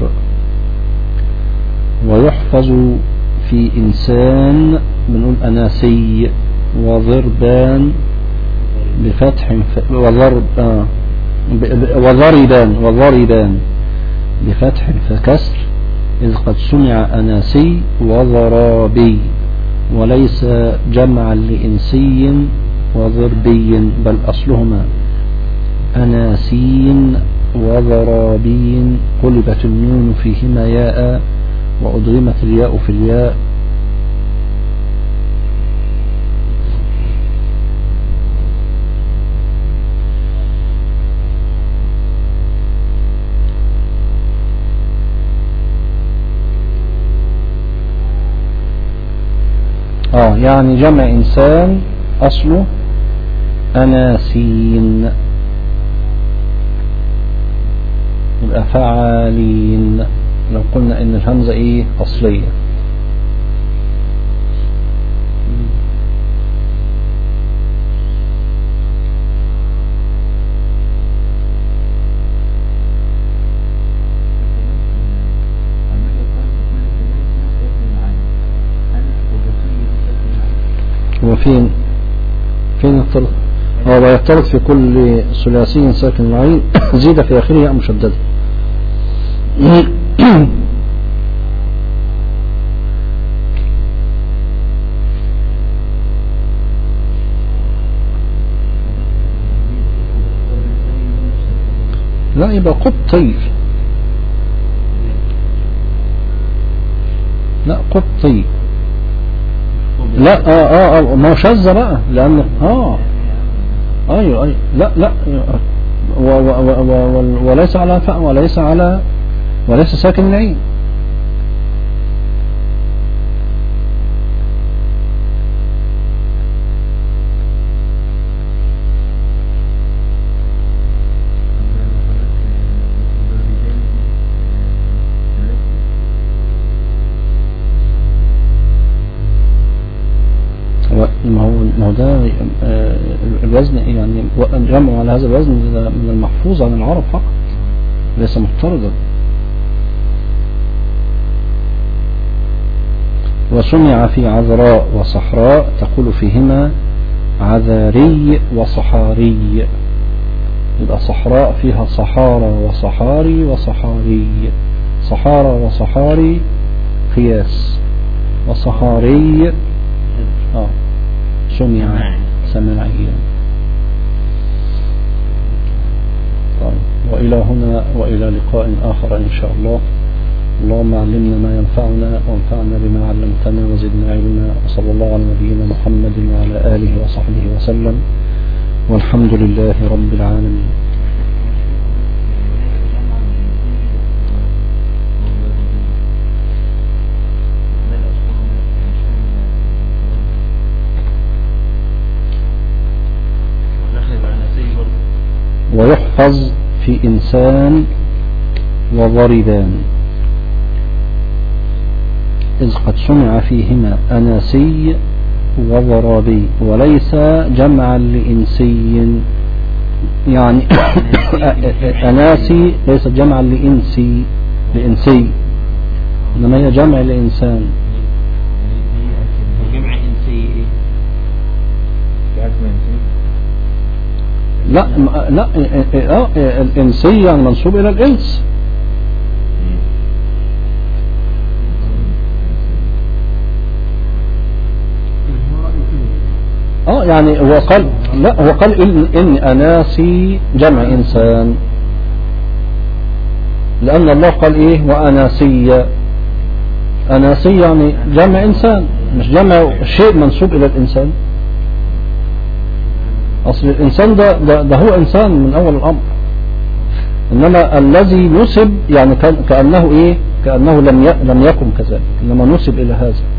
ويحفظ في إنسان بنقول أناسي وضربان بفتح وضربان بفتح فكسر إذ قد سمع أناسي وضرابي وليس جمعا لإنسي وضربي بل أصلهما أناسي وضرابي قلبت النون فيهما ياء وأدغمت الياء في الياء. يعني جمع إنسان أصله أناسين، يبقى فعالين لو قلنا إن الهمزة إيه أصلية. وفين الطرق؟ هو يختلط في كل ثلاثي ساكن العين زيد في آخره ياء مشددة. لا يبقى قبطي، لا قبطي، لا ما شذ بقى لأنه أيوه لا وليس على فاء وليس ساكن العين. ما هو ده الوزن يعني جمعه على هذا الوزن من المحفوظ عن العرب فقط ليس مضطردا. وسمع في عذراء وصحراء تقول فيهما عذاري وصحاري، يبقى صحراء فيها صحارى وصحاري وصحاري، صحارى وصحاري قياس، وصحاري سمع سماعيا. طيب وإلى هنا وإلى لقاء آخر إن شاء الله. اللهم علمنا ما ينفعنا وانفعنا بما علمتنا وزدنا علما، وصلى الله على نبينا محمد وعلى آله وصحبه وسلم، والحمد لله رب العالمين. ويحفظ في إنسان وضربان إذ قد سمع فيهما أناسي وضرابي وليس جمعا لإنسي، يعني أناسي ليس جمعا لإنسي إنما هي جمع لإنسان. جمع إنسي لا الإنسي يعني منسوب إلى الإنس. يعني هو قال إن أناسي جمع إنسان، لأن الله قال إيه وأناسي، أناسي يعني جمع إنسان مش جمع شيء منسوب إلى الإنسان. أصل الإنسان ده هو إنسان من أول الأمر، إنما الذي نسب يعني كأنه إيه كأنه لم يكن كذلك، إنما نسب إلى هذا.